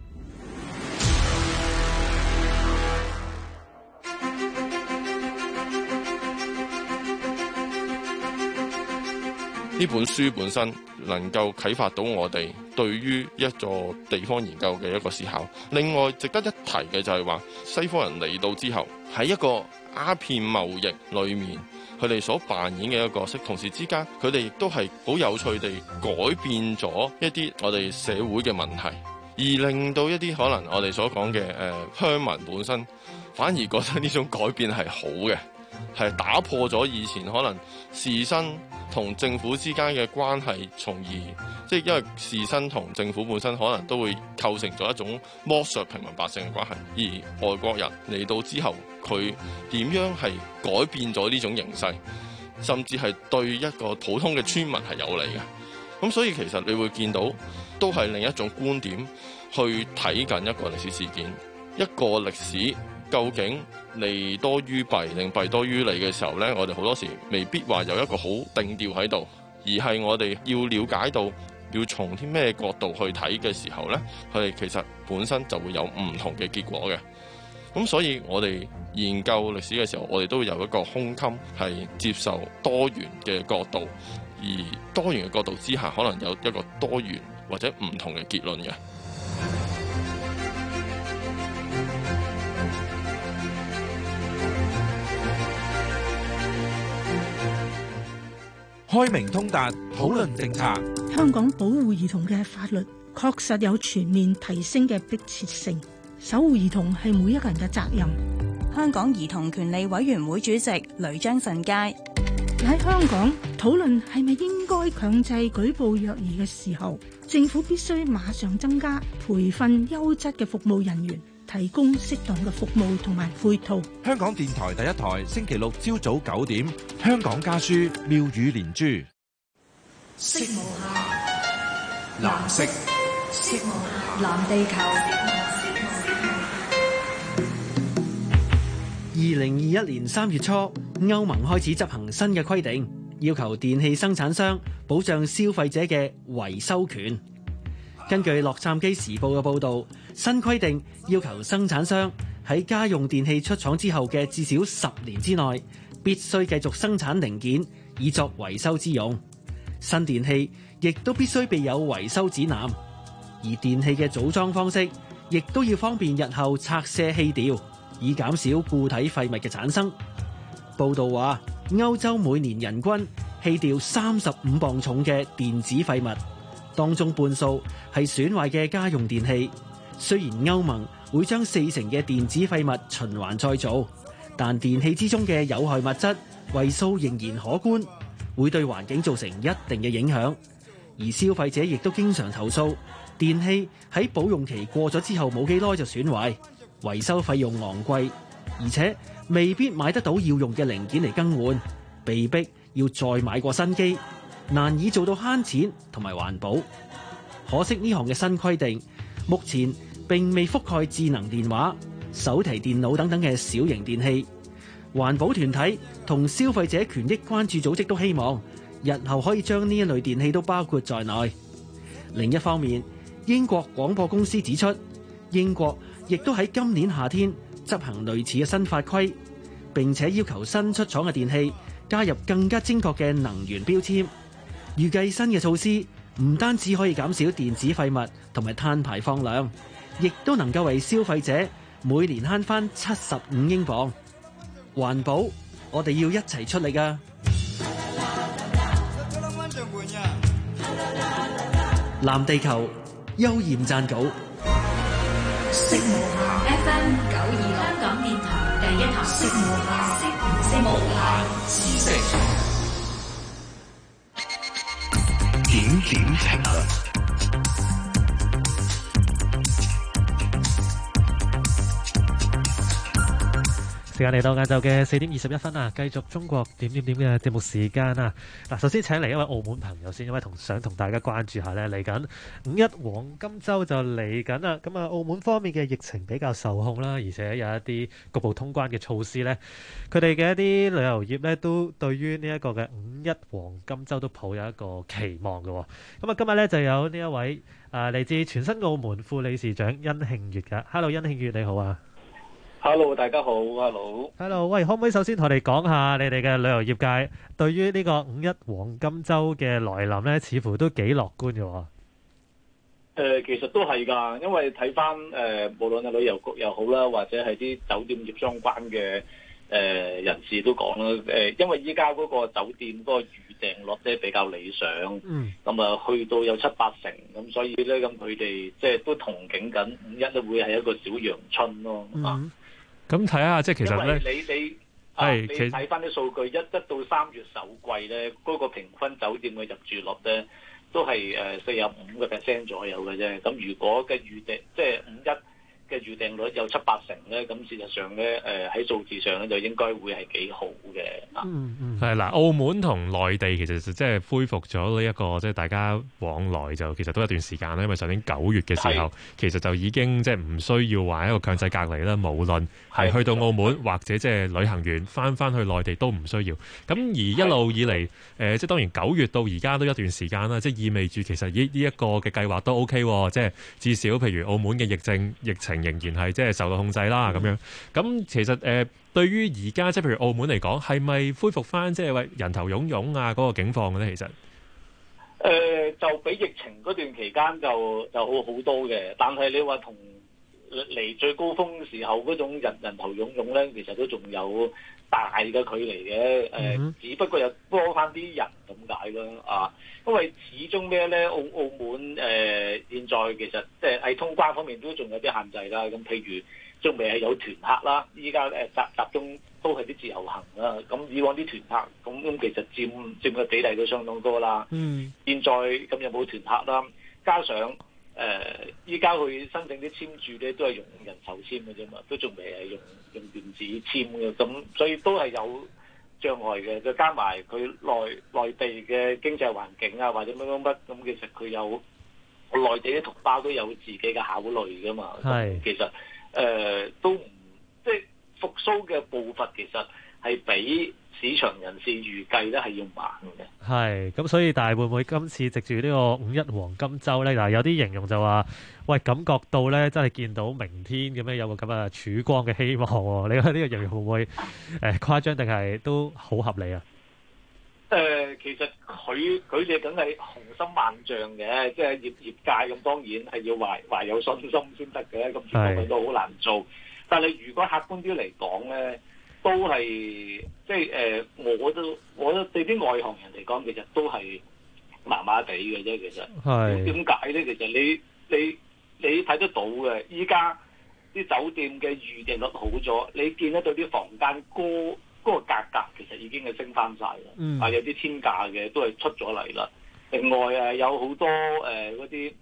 呢本書本身能夠啟發到我哋對於一座地方研究嘅一個思考。另外值得一提嘅就係話，西方人嚟到之後，喺一個鴉片貿易裏面，佢哋所扮演嘅一個角色，同時之間佢哋亦都係好有趣地改變咗一啲我哋社會嘅問題，而令到一啲可能我哋所講嘅鄉民本身反而覺得呢種改變係好嘅，係打破咗以前可能士紳同政府之間嘅關係，從而即係因為士紳同政府本身可能都會構成咗一種剝削平民百姓嘅關係，而外國人嚟到之後，佢點樣係改變咗呢種形勢，甚至係對一個普通嘅村民係有利嘅。咁所以其實你會見到都係另一種觀點去睇緊一個歷史事件，一個歷史究竟利多於弊定弊多於利嘅時候呢，我哋好多時未必話有一個好定調喺度，而係我哋要了解到要從啲咩角度去睇嘅時候呢，佢哋其實本身就會有唔同嘅結果嘅。咁所以我哋研究歷史嘅時候，我哋都會有一個胸襟係接受多元嘅角度，而多元嘅角度之下，可能有一個多元或者唔同嘅結論嘅。 開明通達，討論政策。 香港保護兒童嘅法律確實有全面提升嘅迫切性，守護兒童係每一個人嘅責任。 香港兒童權利委員會主席呂張慎佳喺香港討論係咪應該強制舉報虐兒嘅時候，政府必須馬上增加培訓優質嘅服務人員，提供適當嘅服務同埋配套。 香港電台第一台，星期六朝早9點，香港家書妙語連珠。 色無限， 藍色， 色無限，藍地球。 2021年3月初，歐盟開始執行新嘅規定，要求電器生產商保障消費者嘅維修權。根據洛杉磯時報嘅報導，新規定要求生產商喺家用電器出廠之後嘅至少10年之內，必須繼續生產零件以作維修之用。新電器亦都必須備有維修指南，而電器嘅組裝方式亦都要方便日後拆卸棄掉，以減少固體廢物嘅產生。報道話，歐洲每年人均棄掉35磅重嘅電子廢物，當中半數係損壞嘅家用電器。雖然歐盟會將40%嘅電子廢物循環再造，但電器之中嘅有害物質為數仍然可觀，會對環境造成一定嘅影響。而消費者亦都經常投訴，電器喺保用期過咗之後冇幾耐就損壞，維修費用昂貴，而且未必買得到要用嘅零件嚟更換，被逼要再買過新機，難以做到慳錢同埋環保。可惜呢項嘅新規定目前並未覆蓋智能電話、手提電腦等等嘅小型電器。環保團體同消費者權益關注組織都希望日後可以將呢一類電器都包括在內。另一方面，英國廣播公司指出，英國亦都喺今年夏天執行類似嘅新法規，並且要求新出廠嘅電器加入更加精確嘅能源標籤。預計新嘅措施唔單止可以減少電子廢物同埋碳排放量，亦都能夠為消費者每年慳返75英鎊。環保，我哋要一齊出力啊！藍地球，邱焱撰稿。 色無限 FM 926，香港電台第一台。色無限，色無限，知識。 點點情啊！ 時間嚟到晏晝嘅4:21分啊，繼續中國點點點嘅節目時間啊！嗱，首先請嚟一位澳門朋友先，因為想同大家關注下呢，嚟緊5·1黃金週就嚟緊啦。咁啊，澳門方面嘅疫情比較受控啦，而且有一啲局部通關嘅措施呢，佢哋嘅一啲旅遊業呢，都對於呢一個嘅5·1黃金週都抱有一個期望嘅。咁啊，今日呢就有呢一位嚟自全新澳門副理事長殷慶月嘅。Hello， 殷慶月你好啊！ Hello， 大家好。Hello， 喂，可唔可以首先同我哋講下你哋嘅旅遊業界對於呢個5·1黃金週嘅來臨呢，似乎都幾樂觀嘅喎。 其實都係㗎，因為睇翻無論係旅遊局又好啦，或者係啲酒店業相關嘅人士都講啦。因為依家嗰個酒店嗰個預訂率咧比較理想，咁啊去到有7-8成，咁所以咧咁佢哋即係都憧憬緊5·1都會係一個小陽春咯。 咁睇下，即係其實咧， 你睇翻啲數據，一到3月首季咧，嗰個平均酒店嘅入住率咧，都係45% 左右嘅啫。咁如果嘅預訂即係5·1嘅預訂率有7-8成咧，咁事實上咧喺數字上咧就應該會係幾好嘅。 係嗱，澳門同內地其實就即係恢復咗呢一個即係大家往來就其實都有一段時間啦，因為上年9月嘅時候其實就已經即係唔需要話一個強制隔離啦，無論係去到澳門或者即係旅行員翻去內地都唔需要。咁而一路以嚟即係當然9月到而家都一段時間啦，即係意味住其實呢一個嘅計劃都 OK 喎，即係至少譬如澳門嘅疫情仍然係即係受到控制啦咁樣。咁其實對於而家即係譬如澳門嚟講，係咪恢復翻即係人頭湧湧啊嗰個境況嘅咧？其實就比疫情嗰段期間就好好多嘅，但係你話同嚟最高峰時候嗰種人頭湧湧咧，其實都仲有大嘅距離嘅。只不過有多翻啲人咁解啦。因為始終咩咧？澳門現在其實即係喺通關方面都仲有啲限制啦。咁譬如仲未係有團客啦，依家集中都係啲自由行啦。咁以往啲團客咁其實佔嘅比例都相當多啦。現在咁又冇團客啦，加上依家去申請啲簽注咧都係用人手簽嘅啫嘛，都仲未係用電子簽嘅，咁所以都係有障礙嘅。再加埋佢內地嘅經濟環境啊，或者乜，咁其實佢有內地啲同胞都有自己嘅考慮噶嘛。其實都唔即係復甦嘅步伐，其實係比市場人士預計咧係要慢嘅。係咁，所以但係會唔會今次藉住呢個5·1黃金週咧？嗱，有啲形容就話，喂，感覺到咧真係見到明天咁樣有個咁嘅曙光嘅希望喎。你覺得呢個形容會唔會誇張定係都好合理啊？其實佢哋梗係雄心萬丈嘅，即係業界咁，當然係要懷有信心先得嘅。咁全部嘢都好難做，但係如果客觀啲嚟講咧，都係即係我覺得對啲外行人嚟講，其實都係麻麻地嘅啫。其實點解咧？其實你睇得到嘅，依家啲酒店嘅預訂率好咗，你見得到啲房間嗰個價格其實已經係升翻晒啦。有啲天價嘅都係出咗嚟啦。另外有好多嗰啲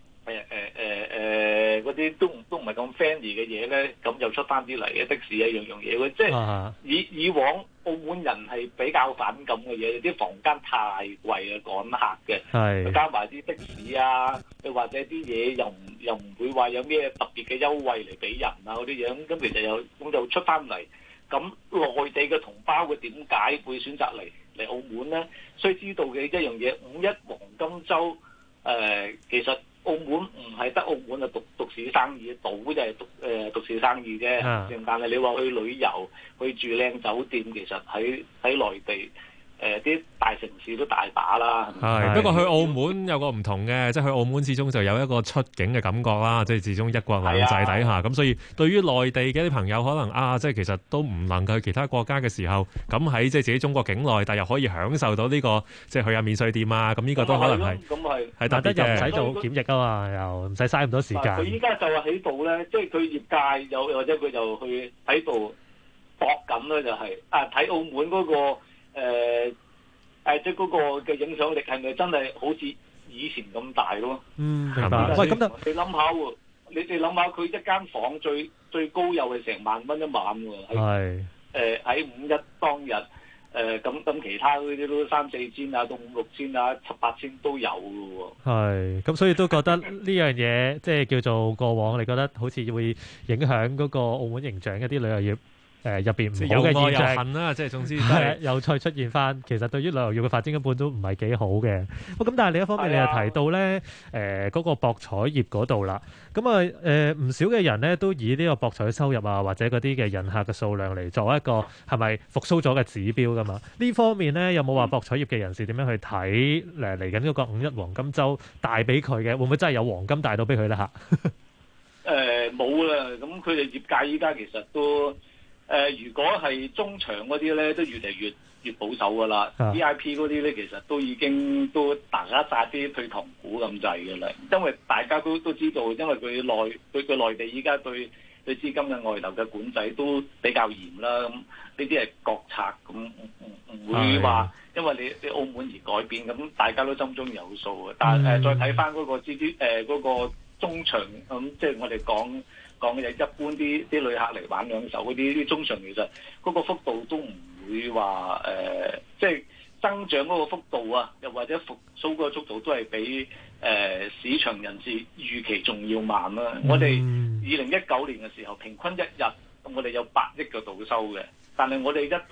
嗰啲都唔係咁 fancy 嘅嘢咧，咁又出翻啲嚟嘅的士一樣嘢。即係以往澳門人係比較反感嘅嘢，啲房間太貴啊，趕客嘅，加埋啲的士啊，又或者啲嘢又唔會話有咩特別嘅優惠嚟俾人啊嗰啲樣，咁其實咁就出翻嚟。咁內地嘅同胞佢點解會選擇嚟澳門咧？需知道嘅一樣嘢，5·1黃金週其實澳門唔係得澳門啊獨市生意，島就係獨市生意啫。但係你話去旅遊去住靚酒店，其實喺內地啲大城市都大把啦。 不過去澳門有個唔同嘅，即係去澳門始終就有一個出境嘅感覺啦，即係始終一國兩制底下。咁所以對於內地嘅啲朋友，可能即係其實都唔能夠去其他國家嘅時候，咁喺即係自己中國境內，但又可以享受到呢個即係去下免稅店啊。咁呢個都可能係特別嘅，又唔使做檢疫啊嘛，又唔使嘥咁多時間。佢依家就係喺度咧，即係佢業界有或者佢就去喺度搏緊咧，就係睇澳門嗰個。即係嗰個嘅影響力係咪真係好似以前咁大咯？明白。喂，咁你諗下喎， 你哋諗下，佢一間房最高又係成萬蚊一晚喎。 係喺5·1當日。咁其他嗰啲都3·4千啊，到5·6千啊，7·8千都有嘅喎。 係，咁所以都覺得呢樣嘢即係叫做過往，你覺得好似會影響嗰個澳門形象一啲旅遊業入邊唔好嘅現象， 有恨啦，即係總之又再出現翻。其實對於旅遊業嘅發展根本都唔係幾好嘅。咁但係另一方面，你又提到咧嗰個博彩業嗰度啦。咁唔少嘅人咧都以呢個博彩收入啊，或者嗰啲嘅人客嘅數量嚟作為一個係咪復甦咗嘅指標噶嘛？呢方面咧有冇話博彩業嘅人士點樣去睇嚟緊嗰個5·1黃金週帶俾佢嘅？會唔會真係有黃金帶到俾佢咧嚇？ 冇啦，咁佢哋業界依家其實都。如果係中場嗰啲咧，都越嚟越保守噶啦。VIP 嗰啲咧，其實都已經都大家殺啲退堂鼓咁滯嘅啦。因為大家都知道，因為佢內地依家對資金嘅外流嘅管制都比較嚴啦。咁呢啲係國策，咁唔會話因為你澳門而改變。咁大家都心中有數嘅。但係再睇翻嗰個嗰個中場咁，即係我哋講嘅一般啲旅客嚟玩兩手嗰啲中場，其實嗰個幅度都唔會話即係增長嗰個幅度啊，又或者復甦嗰個速度都係比市場人士預期仲要慢啦。我哋2019年嘅時候平均一日我哋有8億嘅賭收嘅，但係我哋一到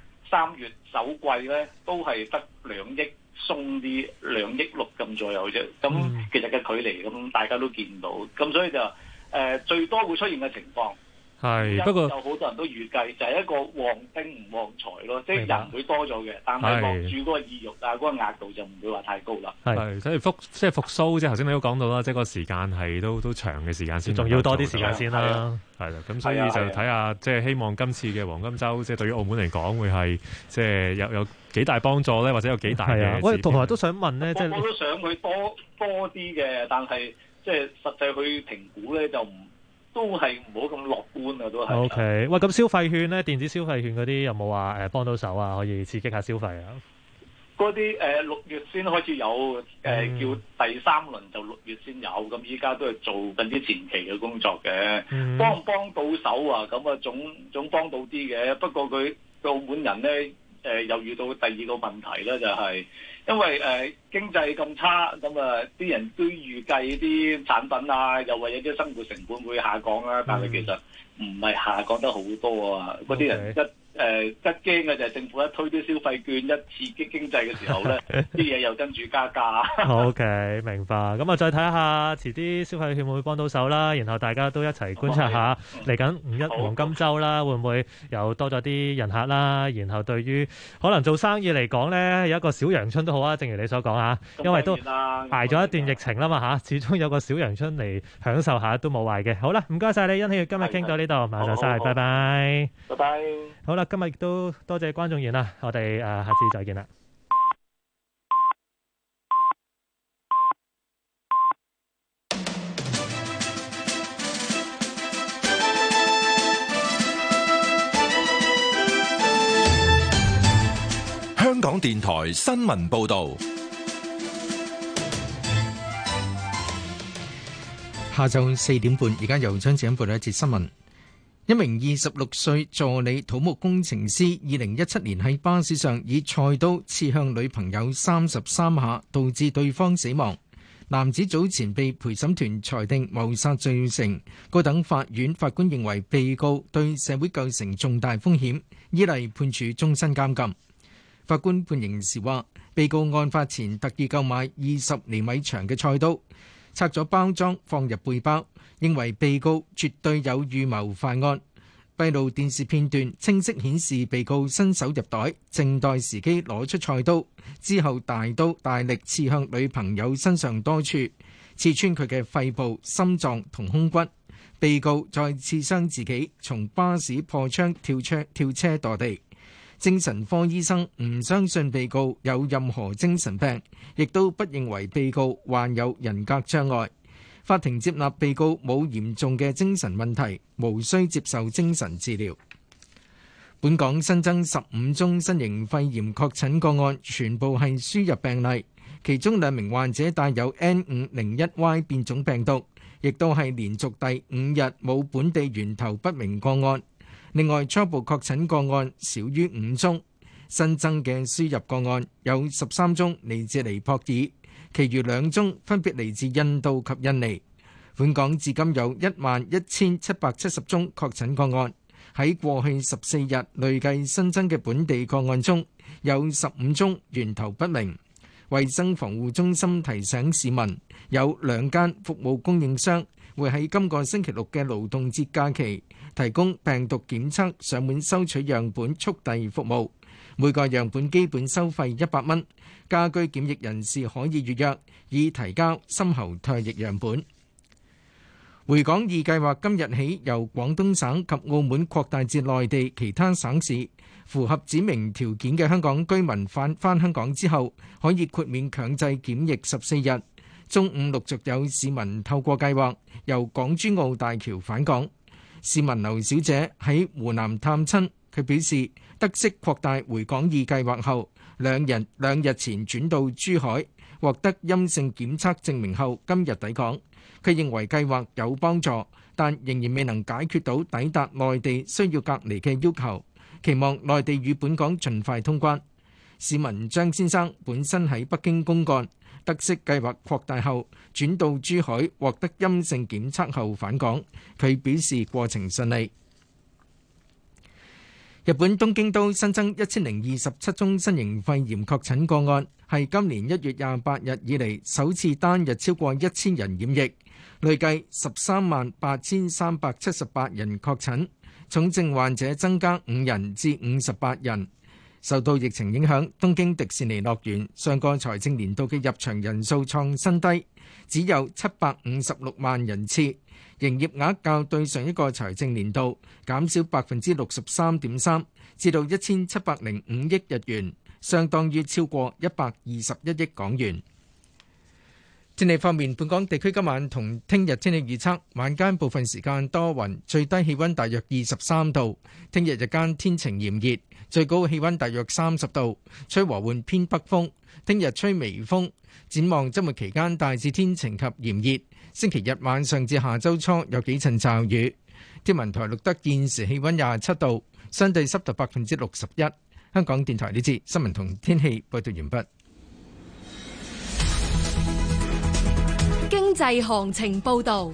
3月首季咧都係得2億鬆啲，2億6咁左右啫。咁其實嘅距離咁大家都見到，咁所以就最多會出現嘅情況係，不過有好多人都預計就係一個旺丁唔旺財咯，即係人會多咗嘅，但係落注嗰個意欲啊，嗰個額度就唔會話太高啦。 係，所以復甦，即係頭先你都講到啦，即係個時間係都長嘅時間先， 仲要多啲時間先啦。 係啦，咁所以就睇下，即係希望今次嘅黃金週，即係對於澳門嚟講，會係即係有幾大幫助咧，或者有幾大嘅。 我同埋都想問咧，即係我都想佢多啲嘅，但係即係實際去評估咧就都係唔好咁樂觀啊，都係。 OK， 喂，咁消費券咧，電子消費券嗰啲有冇話幫到手啊？可以刺激下消費啊？ 嗰啲6月先開始有，叫第3輪就6月先有，咁依家都係做緊啲前期嘅工作嘅，幫唔幫到手啊？咁啊總幫到啲嘅，不過佢澳門人咧又遇到第二個問題咧，就係因為經濟咁差，咁啊啲人都預計啲產品啊，又或者啲生活成本會下降啦，但係其實唔係下降得好多啊，嗰啲人一驚嘅就係政府一推啲消費券，一刺激經濟嘅時候咧，啲嘢又跟住加價。 OK， 明白。咁啊，再睇下遲啲消費券會唔會幫到手啦，然後大家都一齊觀察下嚟緊5·1黃金週啦，會唔會又多咗啲人客啦？然後對於可能做生意嚟講咧，有一個小陽春都好啊。正如你所講啊，因為都捱咗一段疫情啦嘛嚇，始終有個小陽春嚟享受下都冇壞嘅。好啦，唔該曬你，欣喜今日傾到呢度，麻煩曬，拜拜。 拜拜。 好啦，今日亦都多謝關仲然啦，我哋下次再見啦。 香港電台新聞報導， 下晝4點半，而家由張子欣報道一節新聞。一名26歲助理土木工程師2017年喺巴士上以菜刀刺向女朋友33下，導致對方死亡。男子早前被陪審團裁定謀殺罪成，高等法院法官認為被告對社會構成重大風險，依例判處終身監禁。法官判刑時話，被告案發前特意購買20厘米長嘅菜刀，拆咗包裝放入背包，認為被告絕對有預謀犯案。閉路電視片段清晰顯示被告伸手入袋，靜待時機攞出菜刀，之後大刀大力刺向女朋友身上多處，刺穿佢嘅肺部、心臟同胸骨。被告再刺傷自己，從巴士破窗跳車墮地。精神科醫生唔相信被告有任何精神病，亦都不認為被告患有人格障礙。法庭接納被告冇嚴重嘅精神問題，無需接受精神治療。本港新增15宗新型肺炎確診個案，全部係輸入病例，其中2名患者帶有N501Y 變種病毒， 亦都係連續第5日冇本地源頭不明個案。另外，初步確診個案少於5宗，新增嘅輸入個案有13宗嚟自尼泊爾，其餘2宗分別嚟自印度及印尼。本港至今有11,770宗確診個案，喺過去14日累計新增嘅本地個案中，有15宗源頭不明。衛生防護中心提醒市民，有2間服務供應商會喺今個星期六嘅勞動節假期提供病毒檢測上門收取樣本速遞服務，每個樣本基本收費100蚊。家居檢疫人士可以預約，以提交深喉唾液樣本。回港易計劃今日起由廣東省及澳門擴大至內地其他省市，符合指明條件嘅香港居民返香港之後，可以豁免強制檢疫14日。中午陸續有市民透過計劃由港珠澳大橋返港。市民劉小姐喺湖南探親，佢表示得悉擴大回港易計劃後，兩日前轉到珠海，獲得陰性檢測證明後，今日抵港。佢認為計劃有幫助，但仍然未能解決到抵達內地需要隔離嘅要求，期望內地與本港盡快通關。市民張先生本身喺北京公幹，得悉計劃擴大後轉到珠海，獲得陰性檢測後返港，佢表示過程順利。日本東京都新增1027宗新型肺炎確診個案，係今年1月28日以嚟首次單日超過1000人染疫，累計138378人確診，重症患者增加5人至58人。受到疫情影響，東京迪士尼樂園上個財政年度嘅入場人數創新低，只有756萬人次，營業額較對上一個財政年度減少63.3%，至到1705億日元，相當於超過121億港元。天氣方面，本港地區今晚同聽日天氣預測：晚間部分時間多雲，最低氣溫大約23度；聽日日間天晴炎熱，最高氣溫大約30度，吹和緩偏北風。聽日吹微風。展望週末期間大致天晴及炎熱，星期日晚上至下週初有幾陣驟雨。天文台錄得現時氣溫27度，相對濕度61%。香港電台呢節新聞同天氣報道完畢。 經濟行情報導。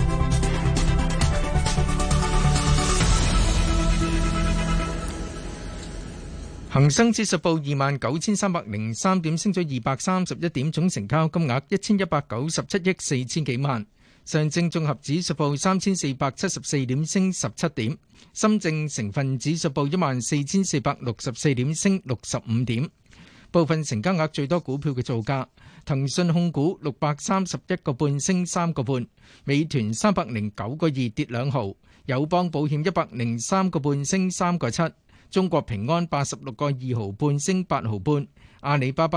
恒生指數報29,303點，升咗231點，總成交金額1197億4千幾萬。上證綜合指數報3,474點，升17點。深證成分指數報14,464點，升65點。部分成交額最多股票嘅造價：騰訊控股631個半升3個半，美團309個2跌2毫，友邦保險103個半升3個7，中國平安86個2毫半升8毫半，阿里巴巴